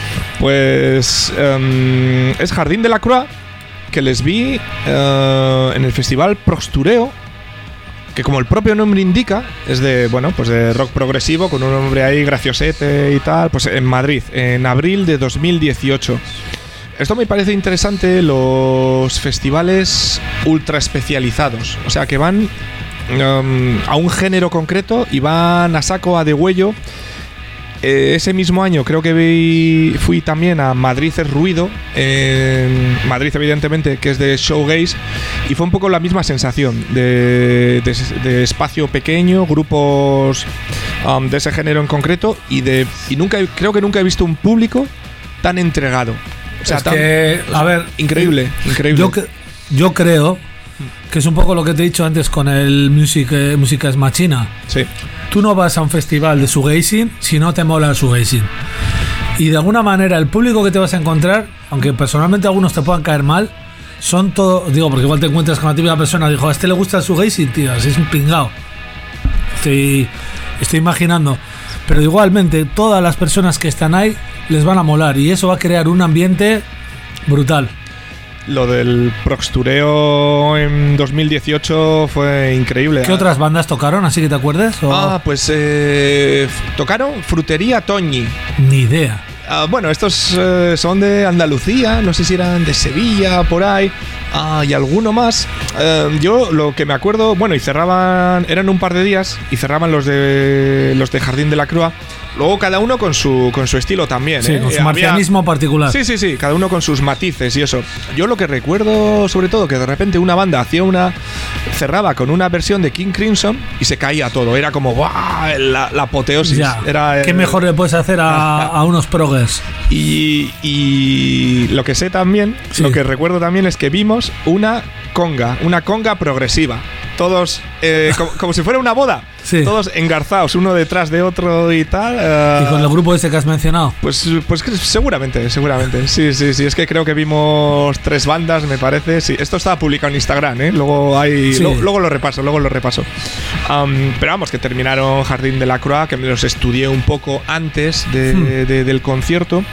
Pues es Jardín de la Croix, que les vi en el festival Prostureo, que como el propio nombre indica, es de rock progresivo, con un nombre ahí graciosete y tal, pues en Madrid, en abril de 2018. Esto me parece interesante, los festivales ultra especializados, o sea que van a un género concreto y van a saco, a degüello. Ese mismo año creo que fui también a Madrid es Ruido, en Madrid evidentemente, que es de Showgaze, y fue un poco la misma sensación de espacio pequeño, grupos de ese género en concreto, creo que nunca he visto un público tan entregado. O sea, increíble. Yo creo que es un poco lo que te he dicho antes con el Música es Machina. Sí. Tú no vas a un festival de shoegazing si no te mola el shoegazing. Y de alguna manera el público que te vas a encontrar, aunque personalmente algunos te puedan caer mal, son todo, digo, porque igual te encuentras con la típica persona, dijo, a este le gusta el shoegazing, tío, así es un pingao. Estoy imaginando. Pero igualmente todas las personas que están ahí les van a molar y eso va a crear un ambiente brutal. Lo del Prostureo en 2018 fue increíble. ¿Qué otras bandas tocaron, así que te acuerdes? Pues tocaron Frutería Toñi. Ni idea. Bueno, estos son de Andalucía, no sé si eran de Sevilla, por ahí, y alguno más. Yo lo que me acuerdo, y cerraban, eran un par de días y cerraban los de Jardín de la Croix. Luego cada uno con su estilo también. Sí, con su marcianismo particular. Sí, cada uno con sus matices y eso. Yo lo que recuerdo, sobre todo, que de repente una banda cerraba con una versión de King Crimson y se caía todo. Era como, ¡guau! La apoteosis. ¿Qué mejor le puedes hacer a unos progres? Y lo que sé también, lo que recuerdo también es que vimos una conga progresiva. Todos, como si fuera una boda. Sí. Todos engarzados, uno detrás de otro y tal. ¿Y con el grupo ese que has mencionado? Pues seguramente. Sí. Es que creo que vimos 3 bandas, me parece. Sí, esto estaba publicado en Instagram, ¿eh? Luego lo repaso. Pero vamos, que terminaron Jardín de la Croix, que me los estudié un poco antes del concierto.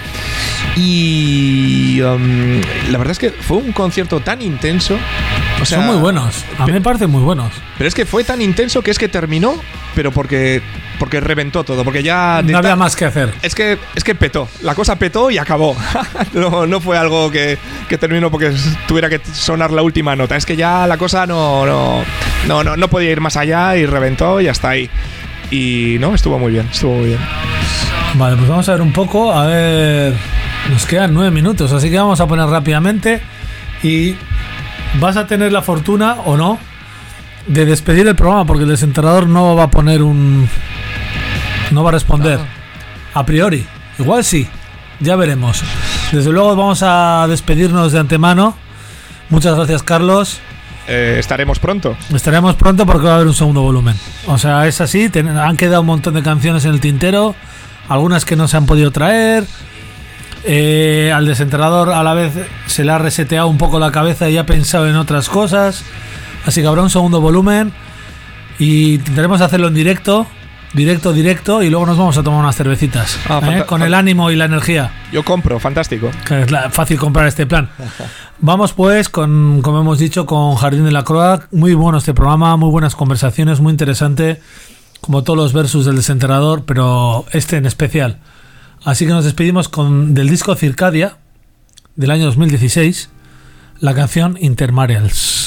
Y la verdad es que fue un concierto tan intenso. O sea, son muy buenos. A mí me parecen muy buenos. Pero es que fue tan intenso que es que terminó, pero porque reventó todo, porque ya no había más que hacer. Es que petó. La cosa petó y acabó. No fue algo que terminó porque tuviera que sonar la última nota. Es que ya la cosa no podía ir más allá y reventó y hasta ahí. Y no, estuvo muy bien. Vale, pues vamos a ver un poco. A ver, nos quedan 9 minutos, así que vamos a poner rápidamente y vas a tener la fortuna o no de despedir el programa, porque el desenterrador no va a poner no va a responder a priori. Igual sí, ya veremos. Desde luego vamos a despedirnos de antemano. Muchas gracias, Carlos. Estaremos pronto porque va a haber un segundo volumen. O sea, es así, han quedado un montón de canciones en el tintero, algunas que no se han podido traer. Al desenterrador a la vez se le ha reseteado un poco la cabeza y ha pensado en otras cosas, así que habrá un segundo volumen y intentaremos hacerlo en directo, y luego nos vamos a tomar unas cervecitas con el ánimo y la energía. Yo compro, fantástico. Que es fácil comprar este plan. Vamos pues como hemos dicho, con Jardín de la Croix. Muy bueno este programa, muy buenas conversaciones, muy interesante, como todos los versus del desenterrador, pero este en especial. Así que nos despedimos del disco Circadia del año 2016, la canción Intermarrials.